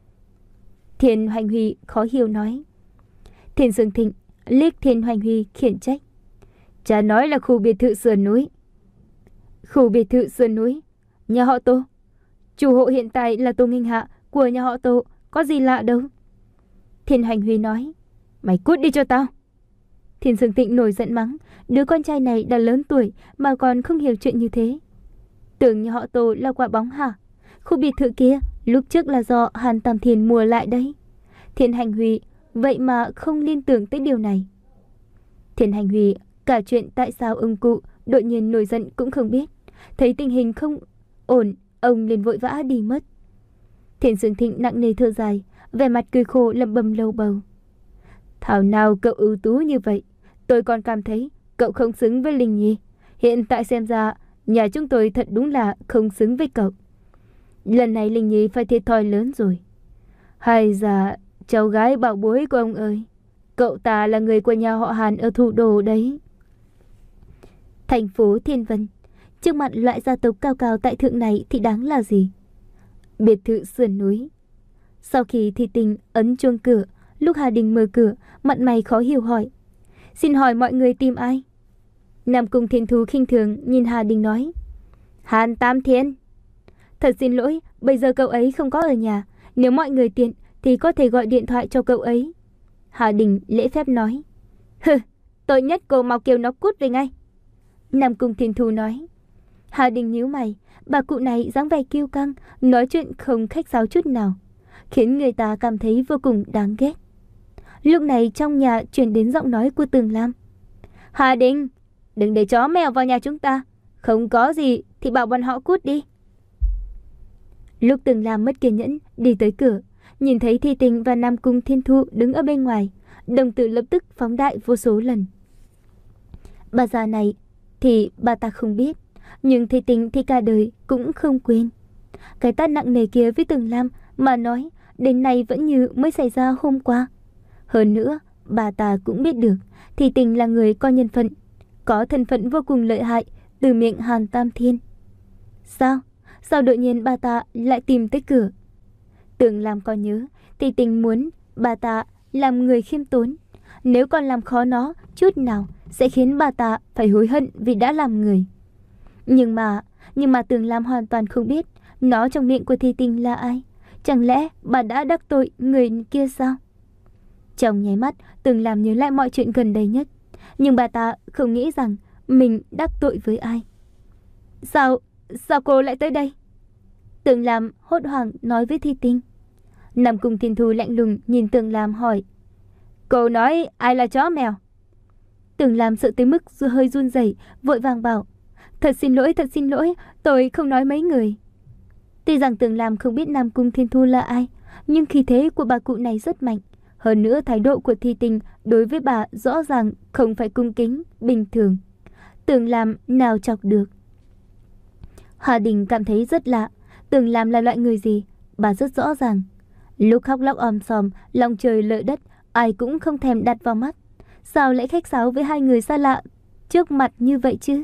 Thiên Hoành Huy khó hiểu nói. Thiên Dương Thịnh liếc Thiên Hoành Huy khiển trách. Cha nói là khu biệt thự sườn núi. Khu biệt thự sườn núi? Nhà họ Tô? Chủ hộ hiện tại là Tô Nghinh Hạ của nhà họ Tô, có gì lạ đâu. Thiên Hoành Huy nói. Mày cút đi cho tao. Thiên Dương Thịnh nổi giận mắng, đứa con trai này đã lớn tuổi mà còn không hiểu chuyện như thế. Tưởng nhà họ Tô là quả bóng hả? Khu biệt thự kia lúc trước là do Hàn Tam Thiên mua lại đấy. Thiên Hành Huy vậy mà không liên tưởng tới điều này. Thiên Hành Huy cả chuyện tại sao ông cụ đột nhiên nổi giận cũng không biết. Thấy tình hình không ổn, ông liền vội vã đi mất. Thiên Dương Thịnh nặng nề thở dài, vẻ mặt cười khổ lẩm bẩm lầu bầu. Thảo nào cậu ưu tú như vậy, tôi còn cảm thấy cậu không xứng với Linh Nhi. Hiện tại xem ra nhà chúng tôi thật đúng là không xứng với cậu. Lần này Linh Nhi phải thiệt thòi lớn rồi. Hay là cháu gái bảo bối của ông ơi, cậu ta là người của nhà họ Hàn ở thủ đô đấy. Thành phố Thiên Vân, trước mặt loại gia tộc cao cao tại thượng này thì đáng là gì? Biệt thự sườn núi. Sau khi Thi Tinh ấn chuông cửa, lúc Hà Đình mở cửa, mặt mày khó hiểu hỏi. Xin hỏi mọi người tìm ai? Nam Cung Thiên Thu khinh thường nhìn Hà Đình nói. Hàn Tam Thiên. Thật xin lỗi, bây giờ cậu ấy không có ở nhà. Nếu mọi người tiện thì có thể gọi điện thoại cho cậu ấy. Hà Đình lễ phép nói. Hừ, tôi nhất cô mau kêu nó cút về ngay. Nam Cung Thiên Thu nói. Hà Đình nhíu mày, bà cụ này dáng vẻ kiêu căng, nói chuyện không khách sáo chút nào, khiến người ta cảm thấy vô cùng đáng ghét. Lúc này trong nhà truyền đến giọng nói của Tường Lam. Hà Đình, đừng để chó mèo vào nhà chúng ta, không có gì thì bảo bọn họ cút đi. Lúc Tường Lam mất kiên nhẫn đi tới cửa, nhìn thấy Thi Tình và Nam Cung Thiên Thu đứng ở bên ngoài, đồng tử lập tức phóng đại vô số lần. Bà già này thì bà ta không biết, nhưng Thi Tình thì cả đời cũng không quên. Cái tát nặng nề kia với Tường Lam mà nói đến nay vẫn như mới xảy ra hôm qua. Hơn nữa, bà ta cũng biết được Thi Tình là người có nhân phận, có thân phận vô cùng lợi hại từ miệng Hàn Tam Thiên. Sao? Sao đột nhiên bà ta lại tìm tới cửa? Tường Lam có nhớ Thi Tình muốn bà ta làm người khiêm tốn, nếu còn làm khó nó chút nào sẽ khiến bà ta phải hối hận vì đã làm người. Nhưng mà, nhưng mà Tường Lam hoàn toàn không biết nó trong miệng của Thi Tình là ai. Chẳng lẽ bà đã đắc tội người kia sao? Trong nháy mắt, Tường Lam nhớ lại mọi chuyện gần đây nhất, nhưng bà ta không nghĩ rằng mình đắc tội với ai. Sao, sao cô lại tới đây? Tường Lam hốt hoảng nói với Thi Tình. Nam Cung Thiên Thu lạnh lùng nhìn Tường Lam hỏi. Cô nói ai là chó mèo? Tường Lam sợ tới mức hơi run rẩy, vội vàng bảo. Thật xin lỗi, thật xin lỗi, tôi không nói mấy người. Tuy rằng Tường Lam không biết Nam Cung Thiên Thu là ai, nhưng khí thế của bà cụ này rất mạnh. Hơn nữa thái độ của Thi Tình đối với bà rõ ràng không phải cung kính, bình thường. Tường Lam nào chọc được. Hà Đình cảm thấy rất lạ. Tường Lam là loại người gì? Bà rất rõ ràng. Lúc khóc lóc om sòm, lòng trời lở đất, ai cũng không thèm đặt vào mắt. Sao lại khách sáo với hai người xa lạ trước mặt như vậy chứ?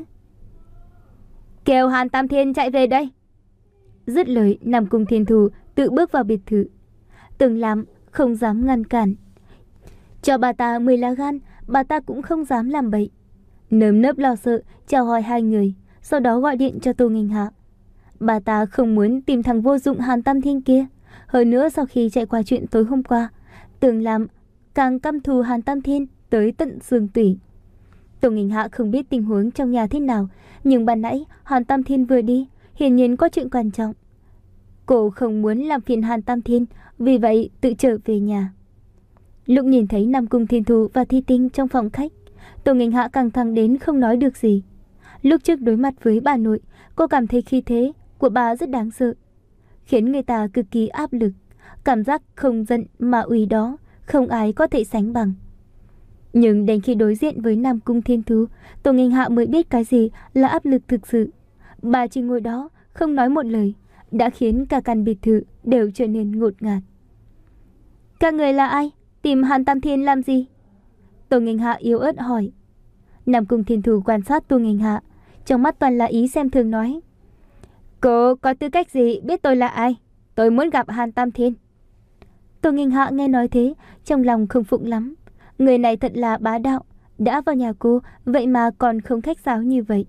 Kêu Hàn Tam Thiên chạy về đây. Dứt lời, Nam Cung Thiên Thu tự bước vào biệt thự. Tường Lam không dám ngăn cản. Cho bà ta mười lá gan, bà ta cũng không dám làm bậy. Nơm nớp lo sợ chào hỏi hai người, sau đó gọi điện cho Tô Nghênh Hạ. Bà ta không muốn tìm thằng vô dụng Hàn Tam Thiên kia. Hơn nữa sau khi chạy qua chuyện tối hôm qua, Tường Lam càng căm thù Hàn Tam Thiên tới tận xương tủy. Tô Nghênh Hạ không biết tình huống trong nhà thế nào, nhưng ban nãy Hàn Tam Thiên vừa đi, hiển nhiên có chuyện quan trọng. Cô không muốn làm phiền Hàn Tam Thiên, vì vậy tự trở về nhà. Lúc nhìn thấy Nam Cung Thiên Thu và Thi Tình trong phòng khách, Tô Nghênh Hạ căng thẳng đến không nói được gì. Lúc trước đối mặt với bà nội, cô cảm thấy khí thế của bà rất đáng sợ, khiến người ta cực kỳ áp lực. Cảm giác không giận mà uy đó không ai có thể sánh bằng. Nhưng đến khi đối diện với Nam Cung Thiên Thu, Tô Nghênh Hạ mới biết cái gì là áp lực thực sự. Bà chỉ ngồi đó không nói một lời, đã khiến cả căn biệt thự đều trở nên ngột ngạt. Các người là ai? Tìm Hàn Tam Thiên làm gì? Tô Nghênh Hạ yếu ớt hỏi. Nam Cung Thiên Thu quan sát Tô Nghênh Hạ, trong mắt toàn là ý xem thường nói. Cô có tư cách gì biết tôi là ai? Tôi muốn gặp Hàn Tam Thiên. Tô Nghênh Hạ nghe nói thế, trong lòng không phục lắm. Người này thật là bá đạo, đã vào nhà cô, vậy mà còn không khách sáo như vậy.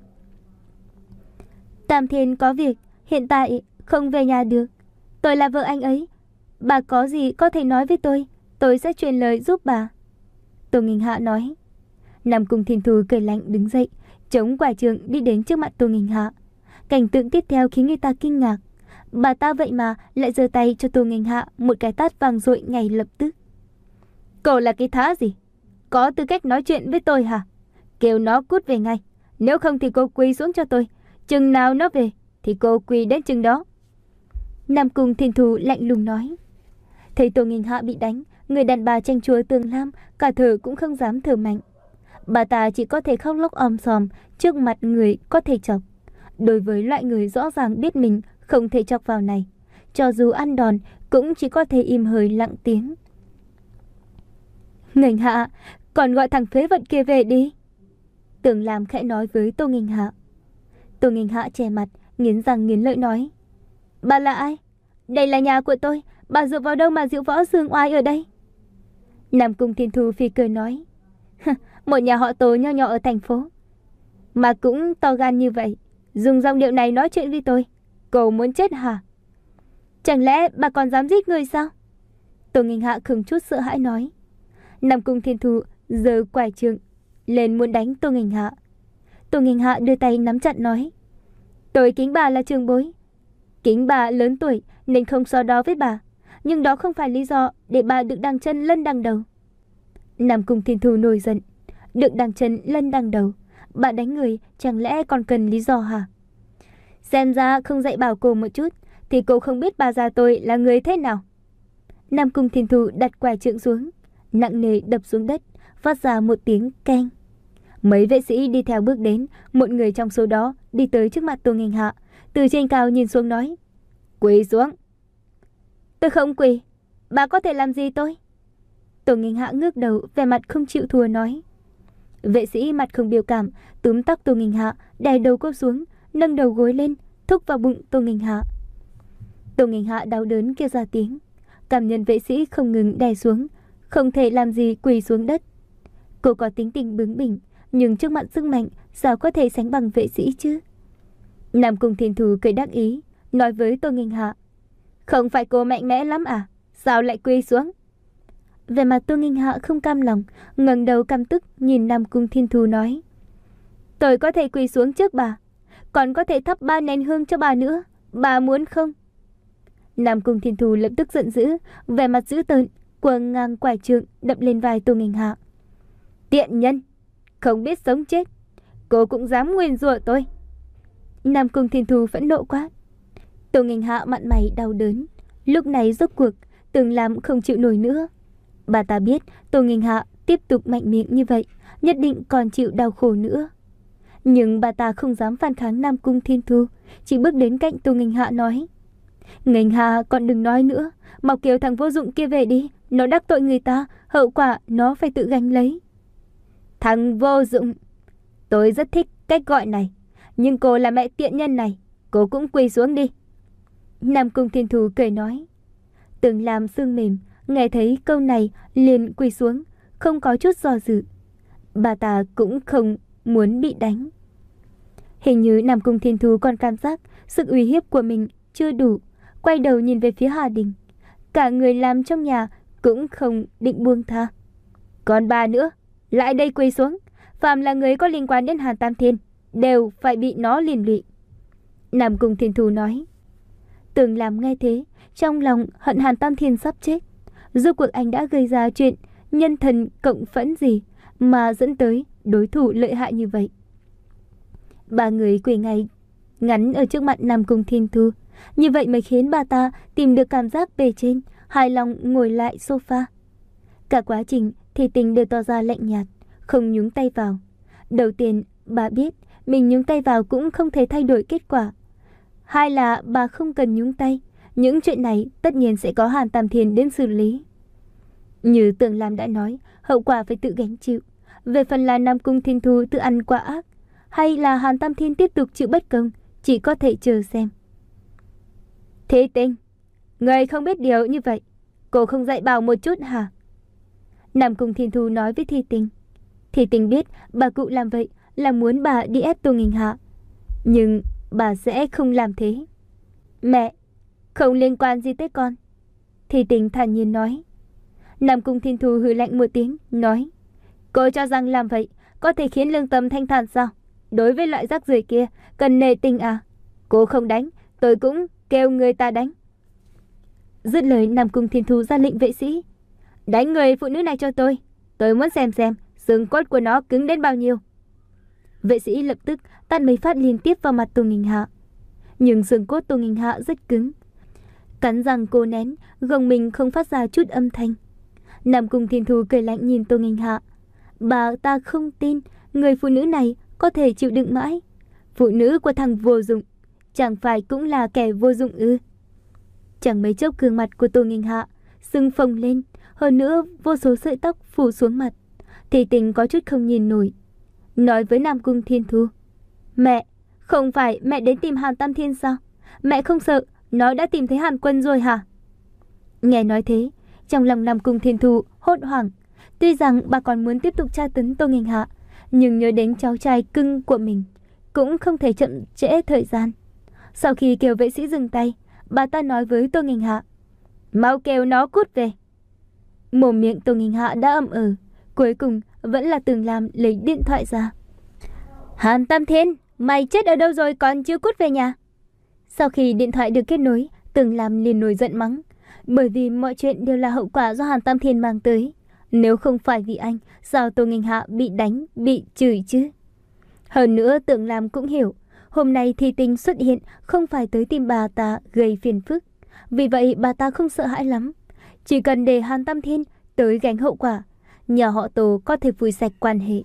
Tam Thiên có việc, hiện tại không về nhà được. Tôi là vợ anh ấy. Bà có gì có thể nói với tôi, tôi sẽ truyền lời giúp bà. Tô Nghênh Hạ nói. Nam Cung Thiên Thu cười lạnh đứng dậy, chống quả trượng đi đến trước mặt Tô Nghênh Hạ. Cảnh tượng tiếp theo khiến người ta kinh ngạc. Bà ta vậy mà lại giơ tay cho Tô Nghênh Hạ một cái tát vang dội ngay lập tức. Cô là cái thá gì? Có tư cách nói chuyện với tôi hả? Kêu nó cút về ngay. Nếu không thì cô quỳ xuống cho tôi. Chừng nào nó về thì cô quỳ đến chừng đó. Nam Cung Thiên Thu lạnh lùng nói. Thấy Tô Nghênh Hạ bị đánh, người đàn bà tranh chúa Tường Lam cả thở cũng không dám thở mạnh. Bà ta chỉ có thể khóc lóc om sòm trước mặt người có thể chọc. Đối với loại người rõ ràng biết mình không thể chọc vào này, cho dù ăn đòn cũng chỉ có thể im hơi lặng tiếng. Nghênh Hạ, còn gọi thằng phế vật kia về đi. Tường Lam khẽ nói với Tô Nghênh Hạ. Tô Nghênh Hạ che mặt, nghiến răng nghiến lợi nói. Bà là ai? Đây là nhà của tôi, bà dựa vào đâu mà diễu võ dương oai ở đây? Nam Cung Thiên Thu phì cười nói. Một nhà họ Tô nho nhỏ ở thành phố mà cũng to gan như vậy, dùng giọng điệu này nói chuyện với tôi, cô muốn chết hả? Chẳng lẽ bà còn dám giết người sao? Tô Nghênh Hạ không chút sợ hãi nói. Nam Cung Thiên Thu giơ quải trượng lên muốn đánh Tô Nghênh Hạ. Tô Nghênh Hạ đưa tay nắm chặt nói. Tôi kính bà là trường bối. Kính bà lớn tuổi nên không so đo với bà. Nhưng đó không phải lý do để bà được đằng chân lân đằng đầu. Nam Cung Thiên Thu nổi giận. Được đằng chân lân đằng đầu. Bà đánh người chẳng lẽ còn cần lý do hả? Xem ra không dạy bảo cô một chút thì cô không biết bà già tôi là người thế nào. Nam Cung Thiên Thu đặt quải trượng xuống, nặng nề đập xuống đất, phát ra một tiếng keng. Mấy vệ sĩ đi theo bước đến, một người trong số đó đi tới trước mặt Tô Nghênh Hạ, từ trên cao nhìn xuống nói. Quỳ xuống. Tôi không quỳ, bà có thể làm gì tôi? Tô Nghênh Hạ ngước đầu, vẻ mặt không chịu thua nói. Vệ sĩ mặt không biểu cảm, túm tóc Tô Nghênh Hạ, đè đầu cô xuống, nâng đầu gối lên, thúc vào bụng Tô Nghênh Hạ. Tô Nghênh Hạ đau đớn kêu ra tiếng. Cảm nhận vệ sĩ không ngừng đè xuống, không thể làm gì quỳ xuống đất. Cô có tính tình bướng bỉnh, nhưng trước mặt sức mạnh sao có thể sánh bằng vệ sĩ chứ? Nam Cung Thiên Thu cười đắc ý, nói với Tô Nghênh Hạ. Không phải cô mạnh mẽ lắm à? Sao lại quỳ xuống? Về mặt Tô Nghênh Hạ không cam lòng, ngẩng đầu căm tức nhìn Nam Cung Thiên Thu nói. Tôi có thể quỳ xuống trước bà, còn có thể thắp ba nén hương cho bà nữa. Bà muốn không? Nam Cung Thiên Thu lập tức giận dữ, vẻ mặt dữ tợn, quơ ngang quải trượng đập lên vai Tô Nghênh Hạ. Tiện nhân, không biết sống chết, cô cũng dám nguyền rủa tôi. Nam Cung Thiên Thu phẫn nộ quát. Tô Nghênh Hạ mặn mày đau đớn, lúc này rốt cuộc Tường Lam không chịu nổi nữa. Bà ta biết Tô Nghênh Hạ tiếp tục mạnh miệng như vậy, nhất định còn chịu đau khổ nữa. Nhưng bà ta không dám phản kháng Nam Cung Thiên Thu, chỉ bước đến cạnh Tô Nghênh Hạ nói. Nghênh Hạ còn đừng nói nữa, mau kêu thằng vô dụng kia về đi, nó đắc tội người ta, hậu quả nó phải tự gánh lấy. Thằng vô dụng, tôi rất thích cách gọi này, nhưng cô là mẹ tiện nhân này, cô cũng quỳ xuống đi. Nam Cung Thiên Thu cười nói. Tường Lam xương mềm, nghe thấy câu này liền quỳ xuống, không có chút do dự. Bà ta cũng không muốn bị đánh. Hình như Nam Cung Thiên Thu còn cảm giác sự uy hiếp của mình chưa đủ, quay đầu nhìn về phía Hà Đình. Cả người làm trong nhà cũng không định buông tha. Còn bà nữa, lại đây quỳ xuống. Phàm là người có liên quan đến Hàn Tam Thiên đều phải bị nó liên lụy. Nam Cung Thiên Thu nói. Tường Lam nghe thế, trong lòng hận Hàn Tam Thiên sắp chết. Rốt cuộc anh đã gây ra chuyện nhân thần cộng phẫn gì mà dẫn tới đối thủ lợi hại như vậy. Ba người quỳ ngay ngắn ở trước mặt Nam Cung Thiên Thu, như vậy mới khiến bà ta tìm được cảm giác bề trên, hài lòng ngồi lại sofa. Cả quá trình thì tình đều tỏ ra lạnh nhạt, không nhúng tay vào. Đầu tiên bà biết mình nhúng tay vào cũng không thể thay đổi kết quả. Hai là bà không cần nhúng tay, những chuyện này tất nhiên sẽ có Hàn Tam Thiên đến xử lý. Như Tường Lam đã nói, hậu quả phải tự gánh chịu. Về phần là Nam Cung Thiên Thu tự ăn quả ác, hay là Hàn Tam Thiên tiếp tục chịu bất công, chỉ có thể chờ xem. Thế Tình, người không biết điều như vậy, cô không dạy bảo một chút hả? Nam Cung Thiên Thu nói với Thi Tình. Thi Tình biết bà cụ làm vậy là muốn bà đi ép Tô Nghênh Hạ, nhưng bà sẽ không làm thế. Mẹ, không liên quan gì tới con, Thi Tình thản nhiên nói. Nam Cung Thiên Thu hừ lạnh một tiếng, nói. Cô cho rằng làm vậy có thể khiến lương tâm thanh thản sao? Đối với loại rác rưởi kia, cần nể tình à? Cô không đánh, tôi cũng kêu người ta đánh. Dứt lời, Nam Cung Thiên Thu ra lệnh vệ sĩ. Đánh người phụ nữ này cho tôi. Tôi muốn xem xem xương cốt của nó cứng đến bao nhiêu. Vệ sĩ lập tức tát mấy phát liên tiếp vào mặt Tô Nghênh Hạ. Nhưng xương cốt Tô Nghênh Hạ rất cứng. Cắn răng cô nén, gồng mình không phát ra chút âm thanh. Nam Cung Thiên Thu cười lạnh nhìn Tô Nghênh Hạ. Bà ta không tin người phụ nữ này có thể chịu đựng mãi. Phụ nữ của thằng vô dụng chẳng phải cũng là kẻ vô dụng ư? Chẳng mấy chốc gương mặt của Tô Nghênh Hạ sưng phồng lên, hơn nữa vô số sợi tóc phủ xuống mặt. Thì Tình có chút không nhìn nổi, nói với Nam Cung Thiên Thu. Mẹ, không phải mẹ đến tìm Hàn Tam Thiên sao? Mẹ không sợ nó đã tìm thấy Hàn Quân rồi hả? Nghe nói thế, trong lòng Nam Cung Thiên Thu hốt hoảng. Tuy rằng bà còn muốn tiếp tục tra tấn Tô Nghênh Hạ, nhưng nhớ đến cháu trai cưng của mình, cũng không thể chậm trễ thời gian. Sau khi kêu vệ sĩ dừng tay, bà ta nói với Tô Nghênh Hạ. Mau kêu nó cút về, Mồm miệng Tô Nghinh Hạ đã ậm ừ. Cuối cùng vẫn là Tưởng Lam lấy điện thoại ra. Hàn Tam Thiên, mày chết ở đâu rồi còn chưa cút về nhà? Sau khi điện thoại được kết nối, Tưởng Lam liền nổi giận mắng. Bởi vì mọi chuyện đều là hậu quả do Hàn Tam Thiên mang tới. Nếu không phải vì anh, sao Tô Nghinh Hạ bị đánh, bị chửi chứ? Hơn nữa Tưởng Lam cũng hiểu, hôm nay Thi Tinh xuất hiện không phải tới tìm bà ta gây phiền phức. Vì vậy bà ta không sợ hãi lắm. Chỉ cần để Hàn Tam Thiên tới gánh hậu quả, nhà họ Tô có thể phủi sạch quan hệ.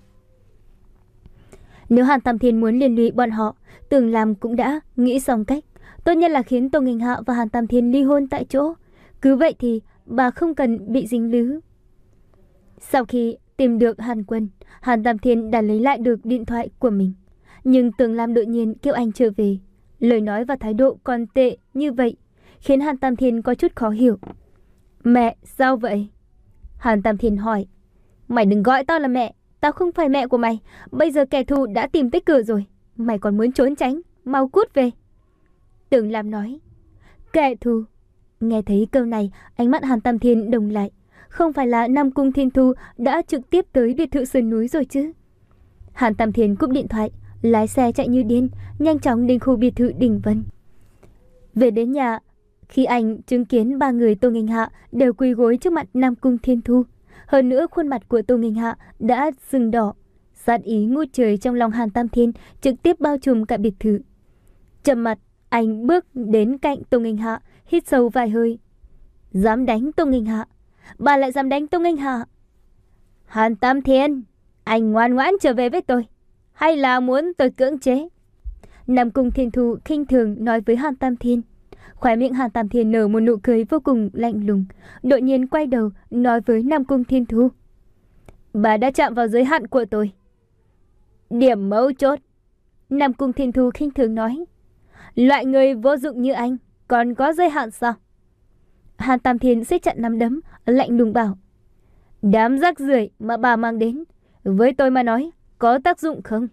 Nếu Hàn Tam Thiên muốn liên lụy bọn họ, Tưởng Lam cũng đã nghĩ xong cách. Tốt nhất là khiến Tô Nghinh Hạ và Hàn Tam Thiên ly hôn tại chỗ. Cứ vậy thì bà không cần bị dính líu. Sau khi tìm được Hàn Quân, Hàn Tam Thiên đã lấy lại được điện thoại của mình. Nhưng Tưởng Lam đột nhiên kêu anh trở về. Lời nói và thái độ còn tệ như vậy khiến Hàn Tam Thiên có chút khó hiểu. Mẹ, sao vậy? Hàn Tam Thiên hỏi. Mày đừng gọi tao là mẹ. Tao không phải mẹ của mày. Bây giờ kẻ thù đã tìm tới cửa rồi. Mày còn muốn trốn tránh? Mau cút về. Tưởng Lam nói. Kẻ thù? Nghe thấy câu này, ánh mắt Hàn Tam Thiên đồng lại. Không phải là Nam Cung Thiên Thu đã trực tiếp tới biệt thự sườn núi rồi chứ? Hàn Tam Thiên cúp điện thoại, lái xe chạy như điên, nhanh chóng đến khu biệt thự Đình Vân. Về đến nhà, khi anh chứng kiến ba người Tô Nghinh Hạ đều quỳ gối trước mặt Nam Cung Thiên Thu. Hơn nữa khuôn mặt của Tô Nghinh Hạ đã sưng đỏ. Sát ý ngút trời trong lòng Hàn Tam Thiên trực tiếp bao trùm cả biệt thự. Trầm mặt, anh bước đến cạnh Tô Nghinh Hạ, hít sâu vài hơi. Dám đánh Tô Nghinh Hạ? Bà lại dám đánh Tô Nghinh Hạ? Hàn Tam Thiên, anh ngoan ngoãn trở về với tôi, hay là muốn tôi cưỡng chế? Nam Cung Thiên Thu khinh thường nói với Hàn Tam Thiên. Khóe miệng Hàn Tam Thiên nở một nụ cười vô cùng lạnh lùng, đột nhiên quay đầu nói với Nam Cung Thiên Thu. Bà đã chạm vào giới hạn của tôi. Điểm mấu chốt. Nam Cung Thiên Thu khinh thường nói. Loại người vô dụng như anh còn có giới hạn sao? Hàn Tam Thiên siết chặt nắm đấm, lạnh lùng bảo. Đám rác rưởi mà bà mang đến, với tôi mà nói, có tác dụng không?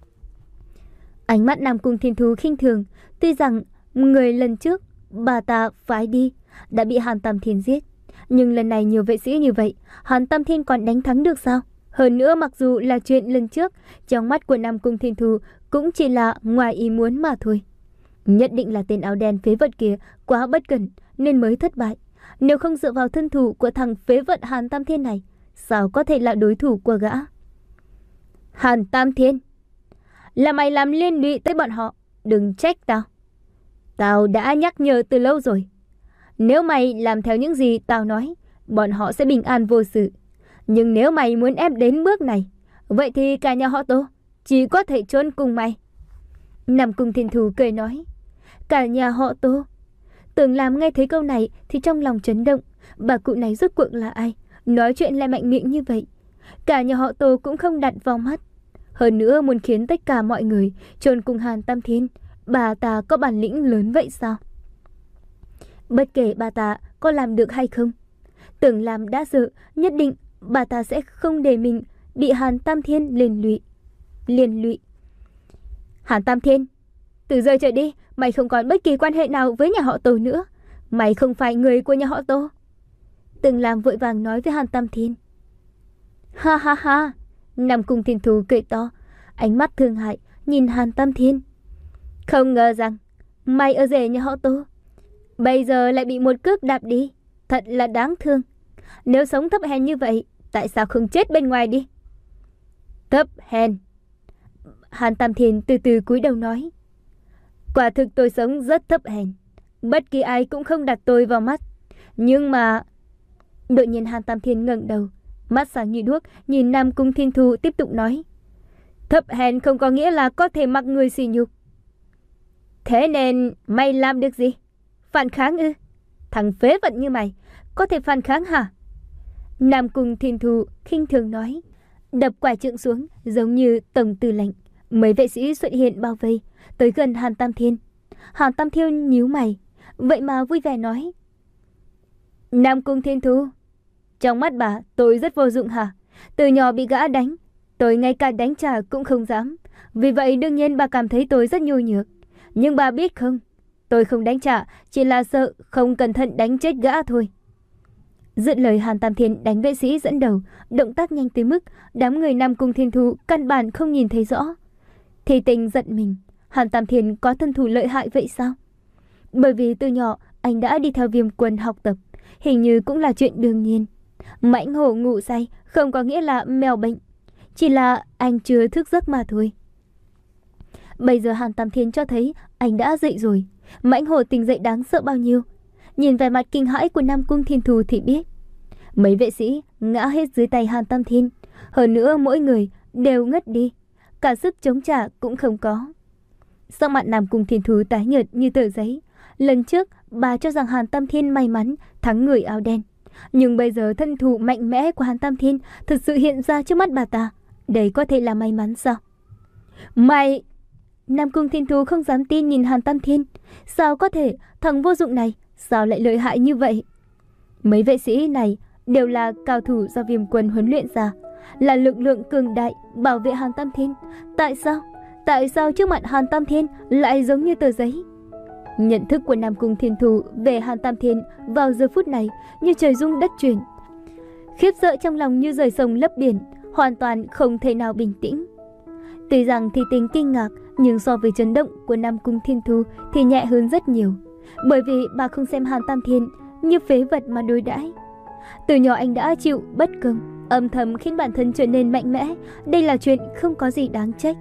Ánh mắt Nam Cung Thiên Thu khinh thường. Tuy rằng người lần trước bà ta phái đi đã bị Hàn Tam Thiên giết, nhưng lần này nhiều vệ sĩ như vậy, Hàn Tam Thiên còn đánh thắng được sao? Hơn nữa mặc dù là chuyện lần trước, trong mắt của Nam Cung Thiên Thu cũng chỉ là ngoài ý muốn mà thôi. Nhất định là tên áo đen phế vật kia quá bất cẩn nên mới thất bại. Nếu không dựa vào thân thủ của thằng phế vật Hàn Tam Thiên này, sao có thể là đối thủ của gã? Hàn Tam Thiên, là mày làm liên lụy tới bọn họ, đừng trách tao. Tao đã nhắc nhở từ lâu rồi. Nếu mày làm theo những gì tao nói, bọn họ sẽ bình an vô sự. Nhưng nếu mày muốn ép đến bước này, vậy thì cả nhà họ Tô chỉ có thể trốn cùng mày. Nam Cung Thiên Thu cười nói. Cả nhà họ Tô? Tưởng Lam nghe thấy câu này thì trong lòng chấn động. Bà cụ này rốt cuộc là ai? Nói chuyện lại mạnh miệng như vậy. Cả nhà họ Tô cũng không đặt vào mắt. Hơn nữa muốn khiến tất cả mọi người trốn cùng Hàn Tam Thiên. Bà ta có bản lĩnh lớn vậy sao? Bất kể bà ta có làm được hay không, Tưởng Lam đã sợ nhất định bà ta sẽ không để mình bị Hàn Tam Thiên liên lụy. Liên lụy. Hàn Tam Thiên, từ giờ trở đi, mày không còn bất kỳ quan hệ nào với nhà họ Tô nữa. Mày không phải người của nhà họ Tô. Tưởng Lam vội vàng nói với Hàn Tam Thiên. Ha ha ha. Nam Cung Thiên Thu cười to, ánh mắt thương hại nhìn Hàn Tam Thiên. Không ngờ rằng mày ở rể nhà họ Tô, bây giờ lại bị một cước đạp đi. Thật là đáng thương. Nếu sống thấp hèn như vậy, tại sao không chết bên ngoài đi? Thấp hèn. Hàn Tam Thiên từ từ cúi đầu nói. Quả thực tôi sống rất thấp hèn, bất kỳ ai cũng không đặt tôi vào mắt. Nhưng mà... Đột nhiên Hàn Tam Thiên ngẩng đầu, mắt sáng như đuốc, nhìn Nam Cung Thiên Thu tiếp tục nói. Thấp hèn không có nghĩa là có thể mặc người sỉ nhục. Thế nên mày làm được gì? Phản kháng ư? Thằng phế vật như mày có thể phản kháng hả? Nam Cung Thiên Thu khinh thường nói, đập quả trượng xuống giống như tổng tư lệnh. Mấy vệ sĩ xuất hiện bao vây tới gần Hàn Tam Thiên. Hàn Tam Thiên nhíu mày, vậy mà vui vẻ nói. Nam Cung Thiên Thu, trong mắt bà tôi rất vô dụng hả? Từ nhỏ bị gã đánh, tôi ngay cả đánh trả cũng không dám. Vì vậy đương nhiên bà cảm thấy tôi rất nhu nhược. Nhưng bà biết không, tôi không đánh trả chỉ là sợ không cẩn thận đánh chết gã thôi. Dứt lời, Hàn Tam Thiên đánh vệ sĩ dẫn đầu, động tác nhanh tới mức đám người Nam Cung Thiên Thu căn bản không nhìn thấy rõ. Thì Tình giận mình, Hàn Tam Thiên có thân thủ lợi hại vậy sao? Bởi vì từ nhỏ anh đã đi theo Viêm Quân học tập, hình như cũng là chuyện đương nhiên. Mãnh hổ ngủ say không có nghĩa là mèo bệnh, chỉ là anh chưa thức giấc mà thôi. Bây giờ Hàn Tam Thiên cho thấy anh đã dậy rồi. Mãnh hổ tỉnh dậy đáng sợ bao nhiêu. Nhìn vẻ mặt kinh hãi của Nam Cung Thiên Thu thì biết. Mấy vệ sĩ ngã hết dưới tay Hàn Tam Thiên. Hơn nữa mỗi người đều ngất đi, cả sức chống trả cũng không có. Sắc mặt Nam Cung Thiên Thu tái nhợt như tờ giấy. Lần trước bà cho rằng Hàn Tam Thiên may mắn thắng người áo đen, nhưng bây giờ thân thủ mạnh mẽ của Hàn Tam Thiên thực sự hiện ra trước mắt bà ta. Đấy có thể là may mắn sao? Mày... Nam Cung Thiên Thu không dám tin nhìn Hàn Tam Thiên. Sao có thể, thằng vô dụng này sao lại lợi hại như vậy? Mấy vệ sĩ này đều là cao thủ do Viêm Quân huấn luyện ra, là lực lượng cường đại bảo vệ Hàn Tam Thiên. Tại sao? Tại sao trước mặt Hàn Tam Thiên lại giống như tờ giấy? Nhận thức của Nam Cung Thiên Thu về Hàn Tam Thiên vào giờ phút này như trời rung đất chuyển. Khiếp sợ trong lòng như rời sông lấp biển, hoàn toàn không thể nào bình tĩnh. Tuy rằng Thi Tình kinh ngạc, nhưng so với chấn động của Nam Cung Thiên Thu thì nhẹ hơn rất nhiều. Bởi vì bà không xem Hàn Tam Thiên như phế vật mà đối đãi. Từ nhỏ anh đã chịu bất công, âm thầm khiến bản thân trở nên mạnh mẽ. Đây là chuyện không có gì đáng trách.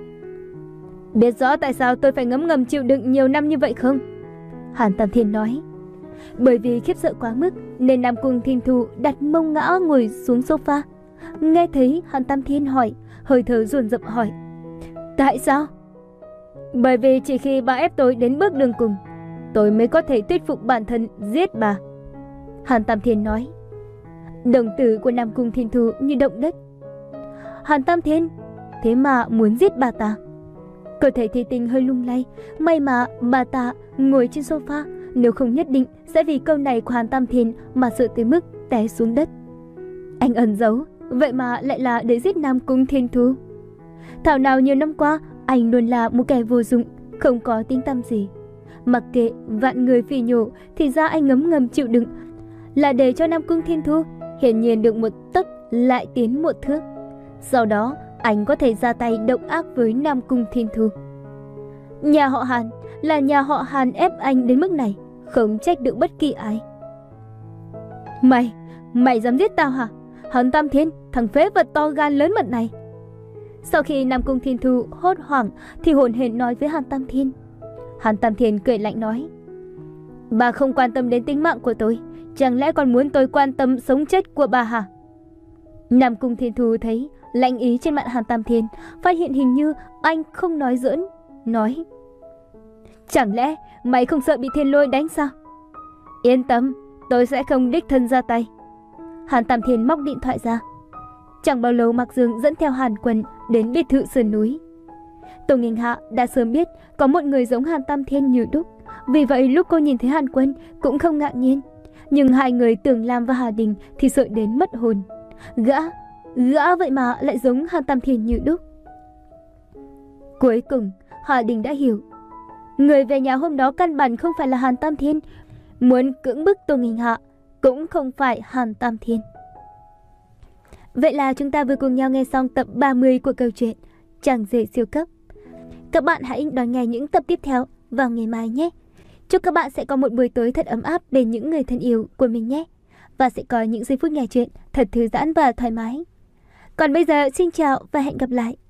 Biết rõ tại sao tôi phải ngấm ngầm chịu đựng nhiều năm như vậy không? Hàn Tam Thiên nói. Bởi vì khiếp sợ quá mức nên Nam Cung Thiên Thu đặt mông ngã ngồi xuống sofa. Nghe thấy Hàn Tam Thiên hỏi, hơi thở dồn dập hỏi. Tại sao? Bởi vì chỉ khi bà ép tôi đến bước đường cùng, tôi mới có thể thuyết phục bản thân giết bà. Hàn Tam Thiên nói. Đồng tử của Nam Cung Thiên Thu như động đất. Hàn Tam Thiên, thế mà muốn giết bà ta? Cơ thể Thi Tình hơi lung lay. May mà bà ta ngồi trên sofa, nếu không nhất định sẽ vì câu này của Hàn Tam Thiên mà sợ tới mức té xuống đất. Anh ẩn giấu, vậy mà lại là để giết Nam Cung Thiên Thu. Thảo nào nhiều năm qua anh luôn là một kẻ vô dụng, không có tiếng tăm gì. Mặc kệ vạn người phỉ nhổ thì ra anh ngấm ngầm chịu đựng là để cho Nam Cung Thiên Thu hiển nhiên được một tấc lại tiến một thước. Sau đó anh có thể ra tay độc ác với Nam Cung Thiên Thu. Nhà họ Hàn là nhà họ Hàn ép anh đến mức này, không trách được bất kỳ ai. Mày, mày dám giết tao hả? Hàn Tam Thiên, thằng phế vật to gan lớn mật này. Sau khi Nam Cung Thiên Thu hốt hoảng thì hồn hển nói với Hàn Tam Thiên. Hàn Tam Thiên cười lạnh nói. Bà không quan tâm đến tính mạng của tôi, chẳng lẽ còn muốn tôi quan tâm sống chết của bà hả? Nam Cung Thiên Thu thấy lạnh ý trên mặt Hàn Tam Thiên, phát hiện hình như anh không nói giỡn, nói. Chẳng lẽ mày không sợ bị thiên lôi đánh sao? Yên tâm, tôi sẽ không đích thân ra tay. Hàn Tam Thiên móc điện thoại ra. Chẳng bao lâu Mạc Dương dẫn theo Hàn Quân đến biệt thự sườn núi. Tô Nghinh Hạ đã sớm biết có một người giống Hàn Tam Thiên như đúc, vì vậy lúc cô nhìn thấy Hàn Quân cũng không ngạc nhiên. Nhưng hai người Tưởng Lam và Hà Đình thì sợ đến mất hồn. Gã, gã vậy mà lại giống Hàn Tam Thiên như đúc. Cuối cùng Hà Đình đã hiểu, người về nhà hôm đó căn bản không phải là Hàn Tam Thiên, muốn cưỡng bức Tô Nghinh Hạ cũng không phải Hàn Tam Thiên. Vậy là chúng ta vừa cùng nhau nghe xong tập ba mươi của câu chuyện Chàng rể siêu cấp. Các bạn hãy đón nghe những tập tiếp theo vào ngày mai nhé. Chúc các bạn sẽ có một buổi tối thật ấm áp bên những người thân yêu của mình nhé. Và sẽ có những giây phút nghe chuyện thật thư giãn và thoải mái. Còn bây giờ xin chào và hẹn gặp lại.